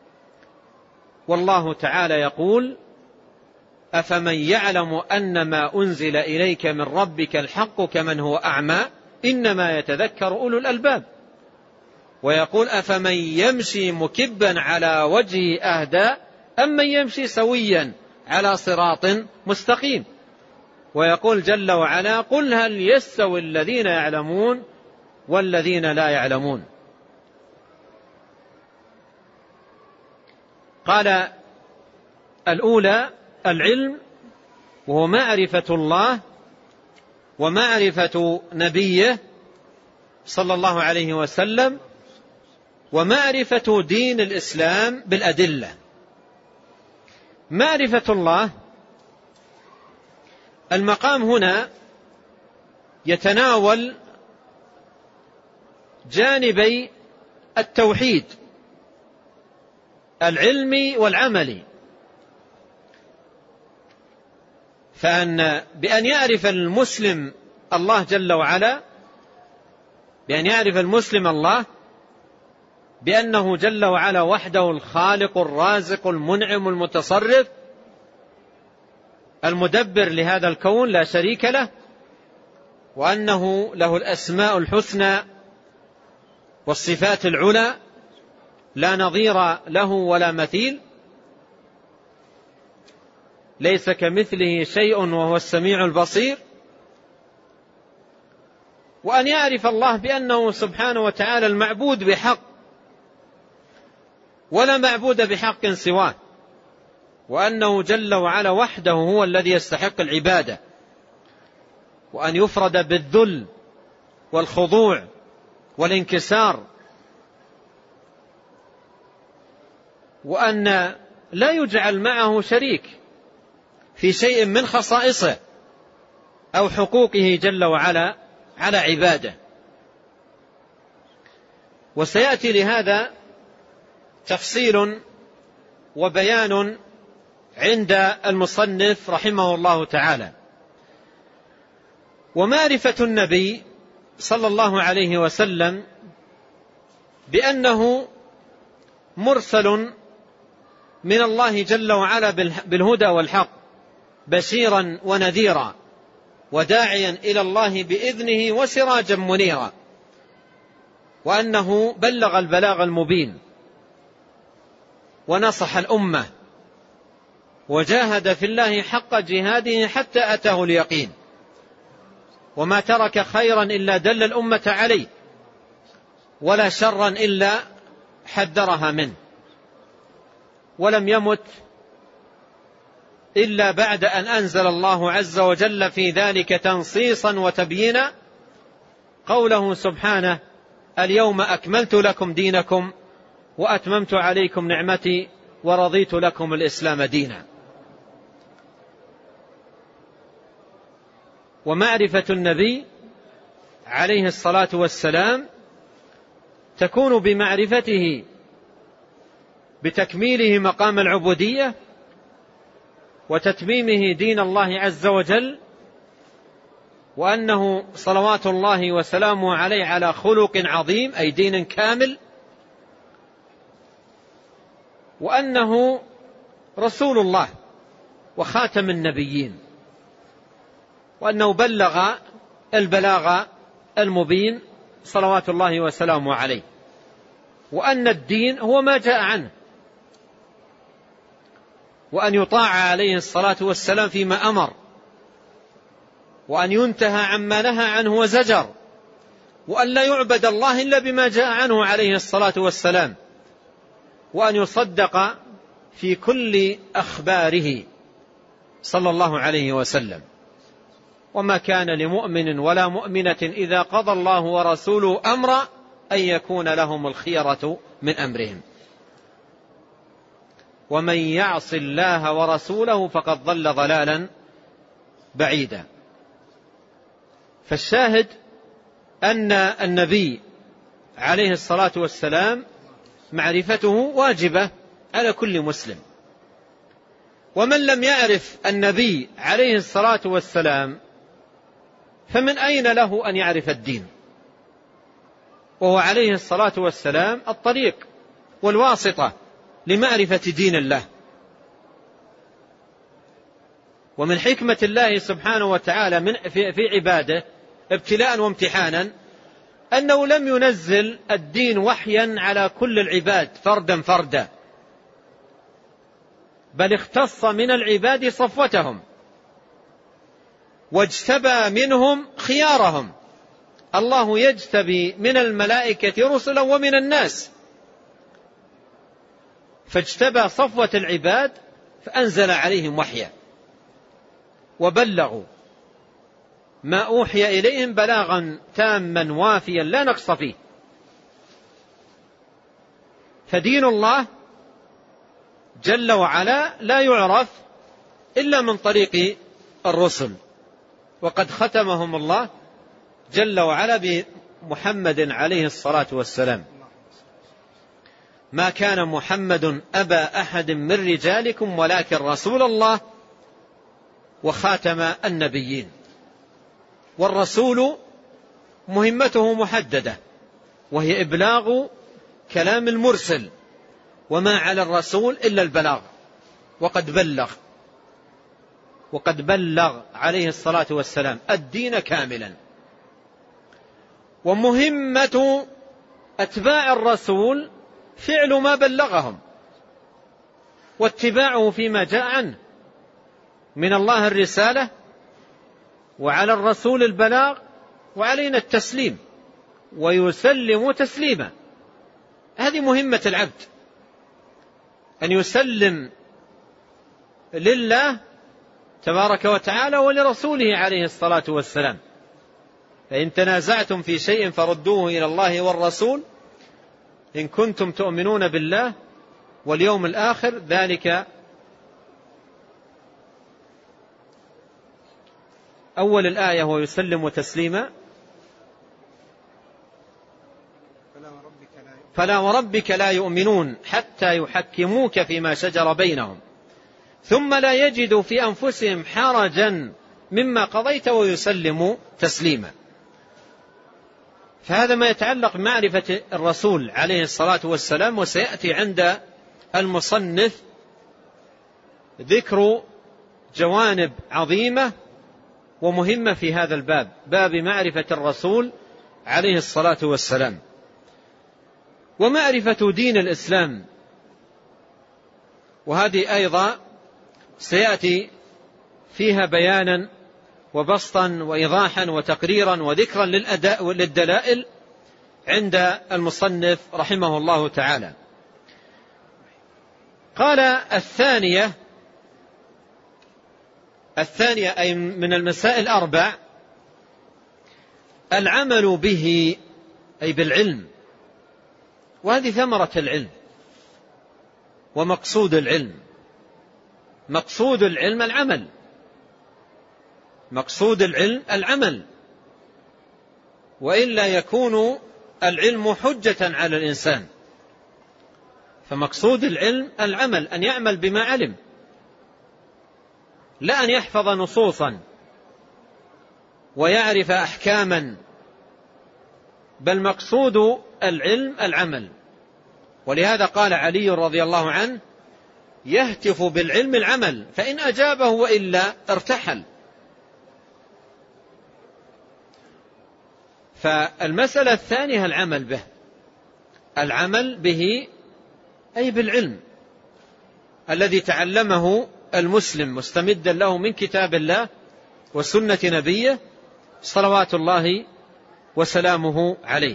S1: والله تعالى يقول: أفمن يعلم أن ما أنزل إليك من ربك الحق كمن هو أعمى إنما يتذكر أولو الألباب. ويقول: أفمن يمشي مكبا على وجهه أهدى أمن يمشي سويا على صراط مستقيم. ويقول جل وعلا: قل هل يستوي الذين يعلمون والذين لا يعلمون. قال: الأولى العلم، وهو معرفة الله ومعرفة نبيه صلى الله عليه وسلم ومعرفة دين الإسلام بالأدلة. معرفة الله، المقام هنا يتناول جانبي التوحيد العلمي والعملي، بأن يعرف المسلم الله جل وعلا، بأن يعرف المسلم الله بأنه جل وعلا وحده الخالق الرازق المنعم المتصرف المدبر لهذا الكون لا شريك له، وأنه له الأسماء الحسنى والصفات العلى لا نظير له ولا مثيل، ليس كمثله شيء وهو السميع البصير. وأن يعرف الله بأنه سبحانه وتعالى المعبود بحق ولا معبود بحق سواه، وأنه جل وعلا وحده هو الذي يستحق العبادة، وأن يفرد بالذل والخضوع والانكسار، وأن لا يجعل معه شريك في شيء من خصائصه أو حقوقه جل وعلا على عباده. وسيأتي لهذا تفصيل وبيان عند المصنف رحمه الله تعالى. ومعرفة النبي صلى الله عليه وسلم بأنه مرسل من الله جل وعلا بالهدى والحق بشيرا ونذيرا وداعيا إلى الله بإذنه وسراجا منيرا، وأنه بلغ البلاغ المبين ونصح الأمة وجاهد في الله حق جهاده حتى أتاه اليقين، وما ترك خيرا إلا دل الأمة عليه ولا شرا إلا حذرها منه، ولم يمت إلا بعد أن أنزل الله عز وجل في ذلك تنصيصا وتبيينا قوله سبحانه: اليوم أكملت لكم دينكم وأتممت عليكم نعمتي ورضيت لكم الإسلام دينا. ومعرفة النبي عليه الصلاة والسلام تكون بمعرفته بتكميله مقام العبودية وتتميمه دين الله عز وجل، وأنه صلوات الله وسلامه عليه على خلق عظيم أي دين كامل، وأنه رسول الله وخاتم النبيين، وأنه بلغ البلاغ المبين صلوات الله وسلامه عليه، وأن الدين هو ما جاء عنه، وأن يطاع عليه الصلاة والسلام فيما أمر، وأن ينتهى عما نهى عنه وزجر، وأن لا يعبد الله إلا بما جاء عنه عليه الصلاة والسلام، وأن يصدق في كل أخباره صلى الله عليه وسلم. وما كان لمؤمن ولا مؤمنة إذا قضى الله ورسوله أمرا أن يكون لهم الخيرة من أمرهم، ومن يعص الله ورسوله فقد ضل ضلالا بعيدا. فالشاهد أن النبي عليه الصلاة والسلام معرفته واجبة على كل مسلم، ومن لم يعرف النبي عليه الصلاة والسلام فمن أين له أن يعرف الدين؟ وهو عليه الصلاة والسلام الطريق والواسطة لمعرفة دين الله. ومن حكمة الله سبحانه وتعالى في عباده ابتلاء وامتحانا أنه لم ينزل الدين وحيا على كل العباد فردا فردا، بل اختص من العباد صفوتهم واجتبى منهم خيارهم. الله يجتبي من الملائكة رسلا ومن الناس، فاجتبى صفوة العباد فأنزل عليهم وحيا وبلغوا ما أوحي إليهم بلاغا تاما وافيا لا نقص فيه. فدين الله جل وعلا لا يعرف إلا من طريق الرسل، وقد ختمهم الله جل وعلا بمحمد عليه الصلاة والسلام. ما كان محمد أبا أحد من رجالكم ولكن رسول الله وخاتم النبيين. والرسول مهمته محددة، وهي إبلاغ كلام المرسل، وما على الرسول إلا البلاغ، وقد بلغ عليه الصلاة والسلام الدين كاملا. ومهمة أتباع الرسول فعل ما بلغهم واتباعه فيما جاء عنه من الله الرسالة، وعلى الرسول البلاغ، وعلينا التسليم ويسلم تسليما. هذه مهمة العبد، أن يسلم لله تبارك وتعالى ولرسوله عليه الصلاة والسلام. فإن تنازعتم في شيء فردوه إلى الله والرسول إن كنتم تؤمنون بالله واليوم الآخر، ذلك أول الآية هو يسلم تسليما. فلا وربك لا يؤمنون حتى يحكموك فيما شجر بينهم ثم لا يجدوا في أنفسهم حرجا مما قضيت ويسلموا تسليما. فهذا ما يتعلق بمعرفة الرسول عليه الصلاة والسلام. وسيأتي عند المصنف ذكر جوانب عظيمة ومهمة في هذا الباب، باب معرفة الرسول عليه الصلاة والسلام. ومعرفة دين الإسلام، وهذه أيضا سيأتي فيها بيانا وبسطا وإيضاحا وتقريرا وذكرا للدلائل عند المصنف رحمه الله تعالى. قال الثانية أي من المسائل 4 العمل به أي بالعلم، وهذه ثمرة العلم ومقصود العلم. مقصود العلم العمل، مقصود العلم العمل، وإلا يكون العلم حجة على الإنسان. فمقصود العلم العمل، أن يعمل بما علم، لا أن يحفظ نصوصا ويعرف أحكاما، بل مقصود العلم العمل. ولهذا قال علي رضي الله عنه يهتف بالعلم العمل، فإن أجابه وإلا ارتحل. فالمسألة الثانية العمل به، العمل به أي بالعلم الذي تعلمه المسلم مستمدا له من كتاب الله وسنة نبيه صلوات الله وسلامه عليه.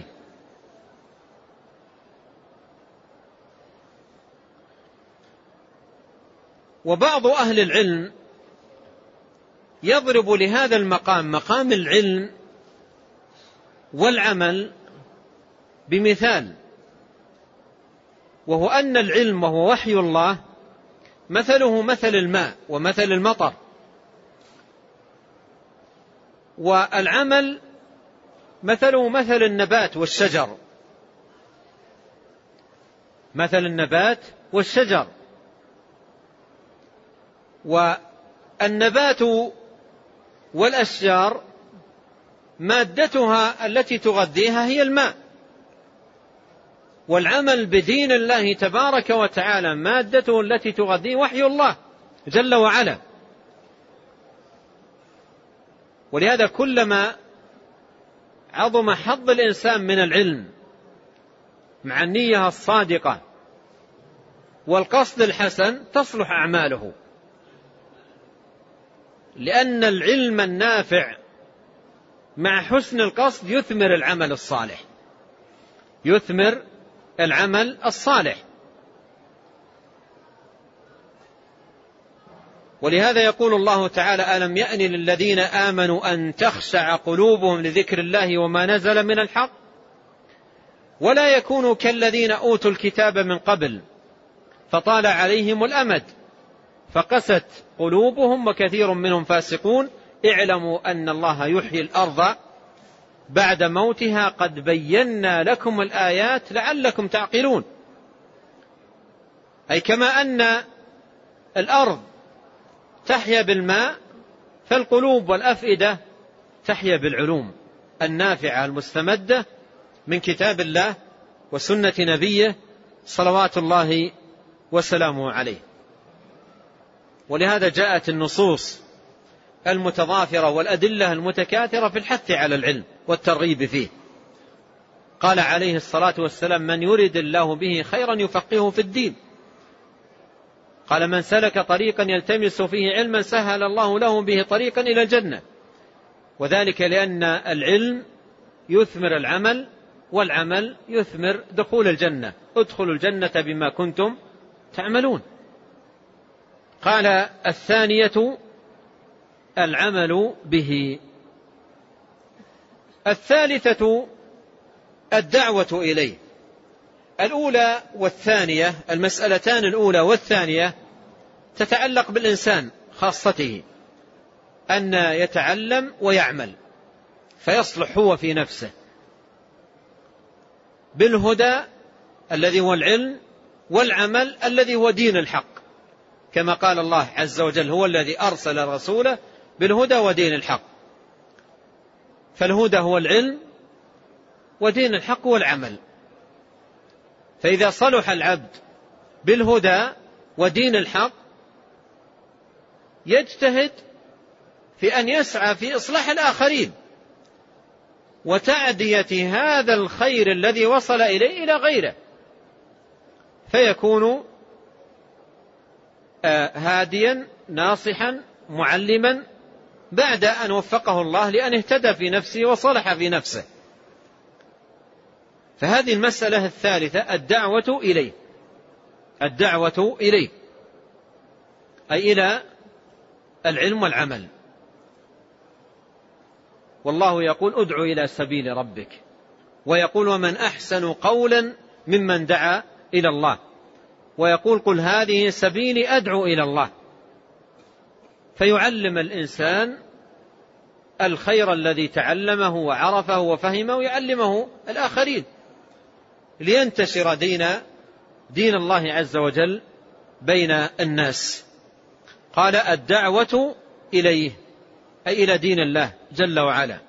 S1: وبعض أهل العلم يضرب لهذا المقام، مقام العلم والعمل، بمثال، وهو أن العلم وهو وحي الله مثله مثل الماء ومثل المطر، والعمل مثله مثل النبات والشجر، مثل النبات والشجر. والنبات والأشجار مادتها التي تغذيها هي الماء، والعمل بدين الله تبارك وتعالى مادته التي تغذيه وحي الله جل وعلا. ولهذا كلما عظم حظ الإنسان من العلم مع النية الصادقة والقصد الحسن تصلح أعماله، لأن العلم النافع مع حسن القصد يثمر العمل الصالح، يثمر العمل الصالح. ولهذا يقول الله تعالى: ألم يأن للذين آمنوا أن تخشع قلوبهم لذكر الله وما نزل من الحق ولا يكونوا كالذين أوتوا الكتاب من قبل فطال عليهم الأمد فقست قلوبهم وكثير منهم فاسقون اعلموا أن الله يحيي الأرض بعد موتها قد بينا لكم الآيات لعلكم تعقلون. أي كما أن الأرض تحيا بالماء فالقلوب والأفئدة تحيا بالعلوم النافعة المستمدة من كتاب الله وسنة نبيه صلوات الله وسلامه عليه. ولهذا جاءت النصوص المتضافرة والأدلة المتكاثرة في الحث على العلم والترغيب فيه. قال عليه الصلاة والسلام: من يرد الله به خيرا يفقهه في الدين. قال: من سلك طريقا يلتمس فيه علما سهل الله له به طريقا إلى الجنة. وذلك لأن العلم يثمر العمل، والعمل يثمر دخول الجنة. ادخلوا الجنة بما كنتم تعملون. قال: الثانية العمل به. الثالثة الدعوة إليه. الأولى والثانية، المسألتان الأولى والثانية تتعلق بالإنسان خاصته، أن يتعلم ويعمل فيصلح هو في نفسه بالهدى الذي هو العلم، والعمل الذي هو دين الحق، كما قال الله عز وجل: هو الذي أرسل رسوله بالهدى ودين الحق. فالهدى هو العلم، ودين الحق هو العمل. فإذا صلح العبد بالهدى ودين الحق يجتهد في أن يسعى في إصلاح الآخرين وتعدية هذا الخير الذي وصل إليه إلى غيره، فيكون هاديا ناصحا معلما بعد أن وفقه الله لأن اهتدى في نفسه وصلح في نفسه. فهذه المسألة الثالثة الدعوة إليه، الدعوة إليه أي إلى العلم والعمل. والله يقول: ادع إلى سبيل ربك، ويقول: ومن أحسن قولا ممن دعا إلى الله، ويقول: قل هذه سبيلي أدعو إلى الله. فيعلم الإنسان الخير الذي تعلمه وعرفه وفهمه يعلمه الآخرين لينتشر دين الله عز وجل بين الناس. قال: الدعوة إليه أي إلى دين الله جل وعلا.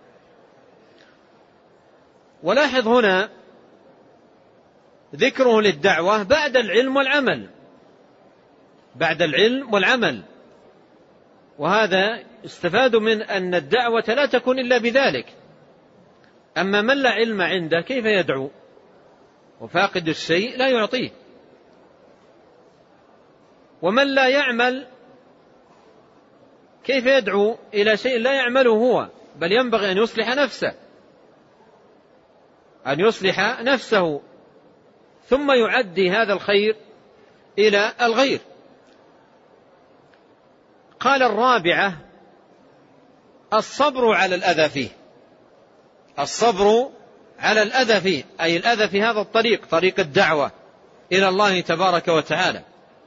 S1: ولاحظ هنا ذكره للدعوة بعد العلم والعمل، بعد العلم والعمل. وهذا استفاد من أن الدعوة لا تكون إلا بذلك. أما من لا علم عنده كيف يدعو؟ وفاقد الشيء لا يعطيه. ومن لا يعمل كيف يدعو إلى شيء لا يعمله هو؟ بل ينبغي أن يصلح نفسه ثم يعدي هذا الخير إلى الغير. قال الرابعة الصبر على الأذى فيه. الصبر على الأذى فيه أي الأذى في هذا الطريق، طريق الدعوة إلى الله تبارك وتعالى.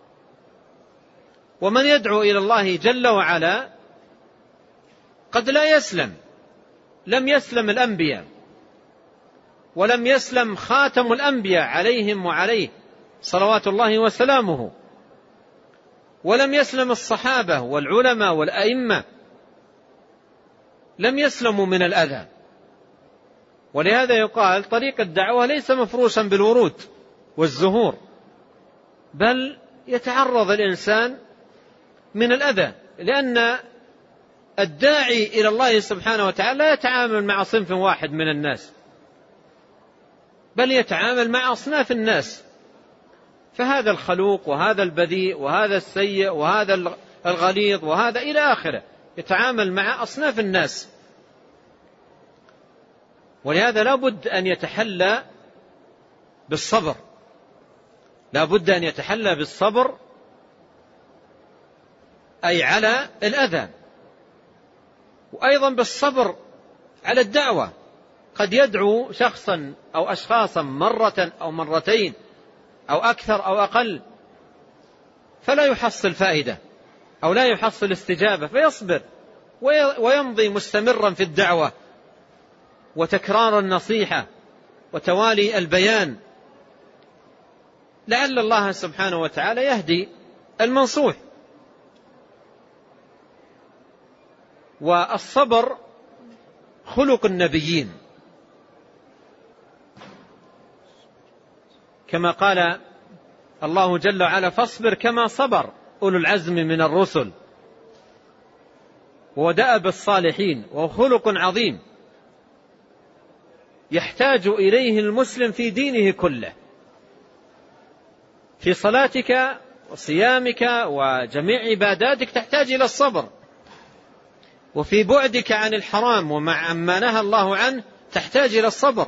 S1: ومن يدعو إلى الله جل وعلا قد لا يسلم، لم يسلم الأنبياء، ولم يسلم خاتم الأنبياء عليهم وعليه صلوات الله وسلامه، ولم يسلم الصحابة والعلماء والأئمة، لم يسلموا من الأذى. ولهذا يقال طريق الدعوة ليس مفروشا بالورود والزهور، بل يتعرض الإنسان من الأذى، لأن الداعي إلى الله سبحانه وتعالى لا يتعامل مع صنف واحد من الناس، بل يتعامل مع أصناف الناس، فهذا الخلوق وهذا البذيء وهذا السيء وهذا الغليظ وهذا إلى آخره، يتعامل مع أصناف الناس. ولهذا لا بد أن يتحلى بالصبر، لا بد أن يتحلى بالصبر أي على الأذى، وأيضا بالصبر على الدعوة. قد يدعو شخصا أو أشخاصا مرة أو مرتين أو أكثر أو أقل فلا يحصل فائدة أو لا يحصل استجابة، فيصبر ويمضي مستمرا في الدعوة وتكرار النصيحة وتوالي البيان، لعل الله سبحانه وتعالى يهدي المنصوح. والصبر خلق النبيين، كما قال الله جل وعلا فاصبر كما صبر أولو العزم من الرسل. ودأب الصالحين، وخلق عظيم يحتاج إليه المسلم في دينه كله، في صلاتك وصيامك وجميع عباداتك تحتاج إلى الصبر، وفي بعدك عن الحرام ومع ما نهى الله عنه تحتاج إلى الصبر،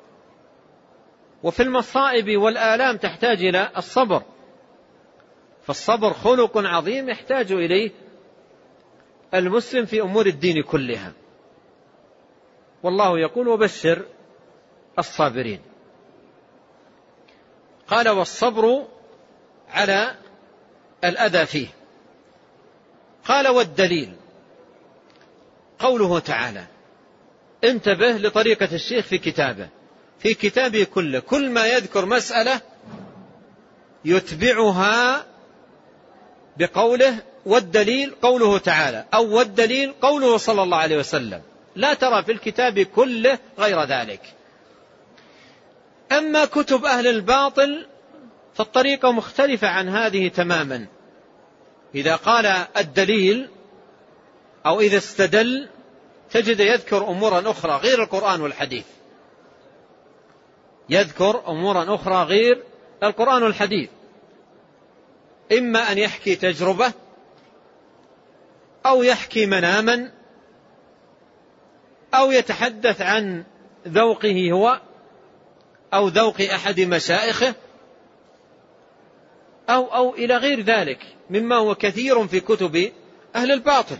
S1: وفي المصائب والآلام تحتاج إلى الصبر. فالصبر خلق عظيم يحتاج إليه المسلم في أمور الدين كلها. والله يقول وبشر الصابرين. قال والصبر على الأذى فيه. قال والدليل قوله تعالى، انتبه لطريقة الشيخ في كتابه كله، كل ما يذكر مسألة يتبعها بقوله والدليل قوله تعالى أو والدليل قوله صلى الله عليه وسلم، لا ترى في الكتاب كله غير ذلك. أما كتب أهل الباطل فالطريقة مختلفة عن هذه تماما. إذا قال الدليل أو إذا استدل تجد يذكر أمورا أخرى غير القرآن والحديث، يذكر أمورا أخرى غير القرآن والحديث، إما أن يحكي تجربة أو يحكي مناما أو يتحدث عن ذوقه هو أو ذوق أحد مشائخه أو إلى غير ذلك مما هو كثير في كتب أهل الباطل.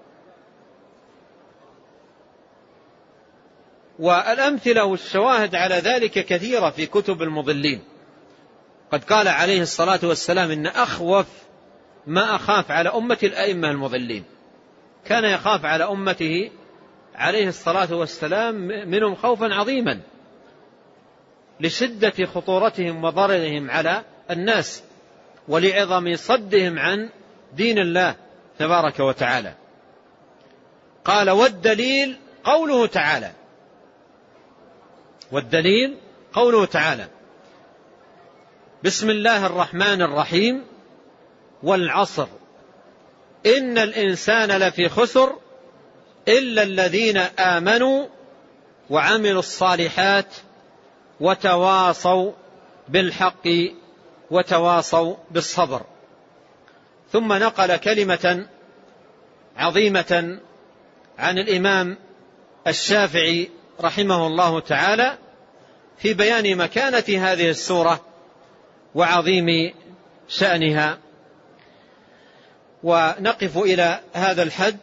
S1: والأمثلة والشواهد على ذلك كثيرة في كتب المضلين. قد قال عليه الصلاة والسلام إن أخوف ما أخاف على أمة الأئمة المضلين، كان يخاف على أمته عليه الصلاة والسلام منهم خوفا عظيما لشدة خطورتهم وضررهم على الناس ولعظم صدهم عن دين الله تبارك وتعالى. قال والدليل قوله تعالى، والدليل قوله تعالى بسم الله الرحمن الرحيم والعصر إن الإنسان لفي خسر إلا الذين آمنوا وعملوا الصالحات وتواصوا بالحق وتواصوا بالصبر. ثم نقل كلمة عظيمة عن الإمام الشافعي رحمه الله تعالى في بيان مكانة هذه السورة وعظيم شأنها. ونقف إلى هذا الحد،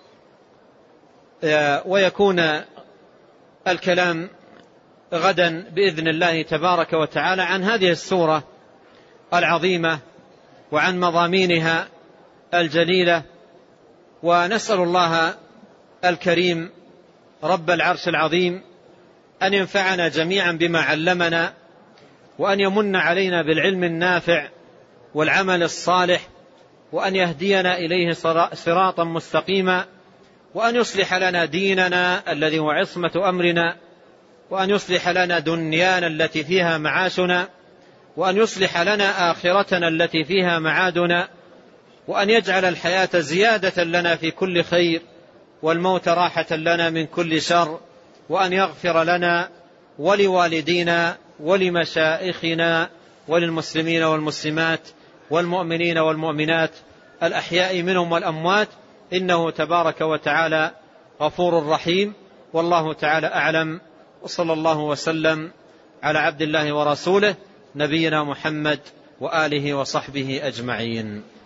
S1: ويكون الكلام غدا بإذن الله تبارك وتعالى عن هذه السورة العظيمة وعن مضامينها الجليلة. ونسأل الله الكريم رب العرش العظيم أن ينفعنا جميعا بما علمنا، وأن يمن علينا بالعلم النافع والعمل الصالح، وأن يهدينا إليه صراطا مستقيما، وأن يصلح لنا ديننا الذي هو عصمة أمرنا، وأن يصلح لنا دنيانا التي فيها معاشنا، وأن يصلح لنا آخرتنا التي فيها معادنا، وأن يجعل الحياة زيادة لنا في كل خير والموت راحة لنا من كل شر، وأن يغفر لنا ولوالدينا ولمشائخنا وللمسلمين والمسلمات والمؤمنين والمؤمنات الأحياء منهم والأموات، إنه تبارك وتعالى غفور رحيم. والله تعالى أعلم، وصلى الله وسلم على عبد الله ورسوله نبينا محمد وآله وصحبه أجمعين.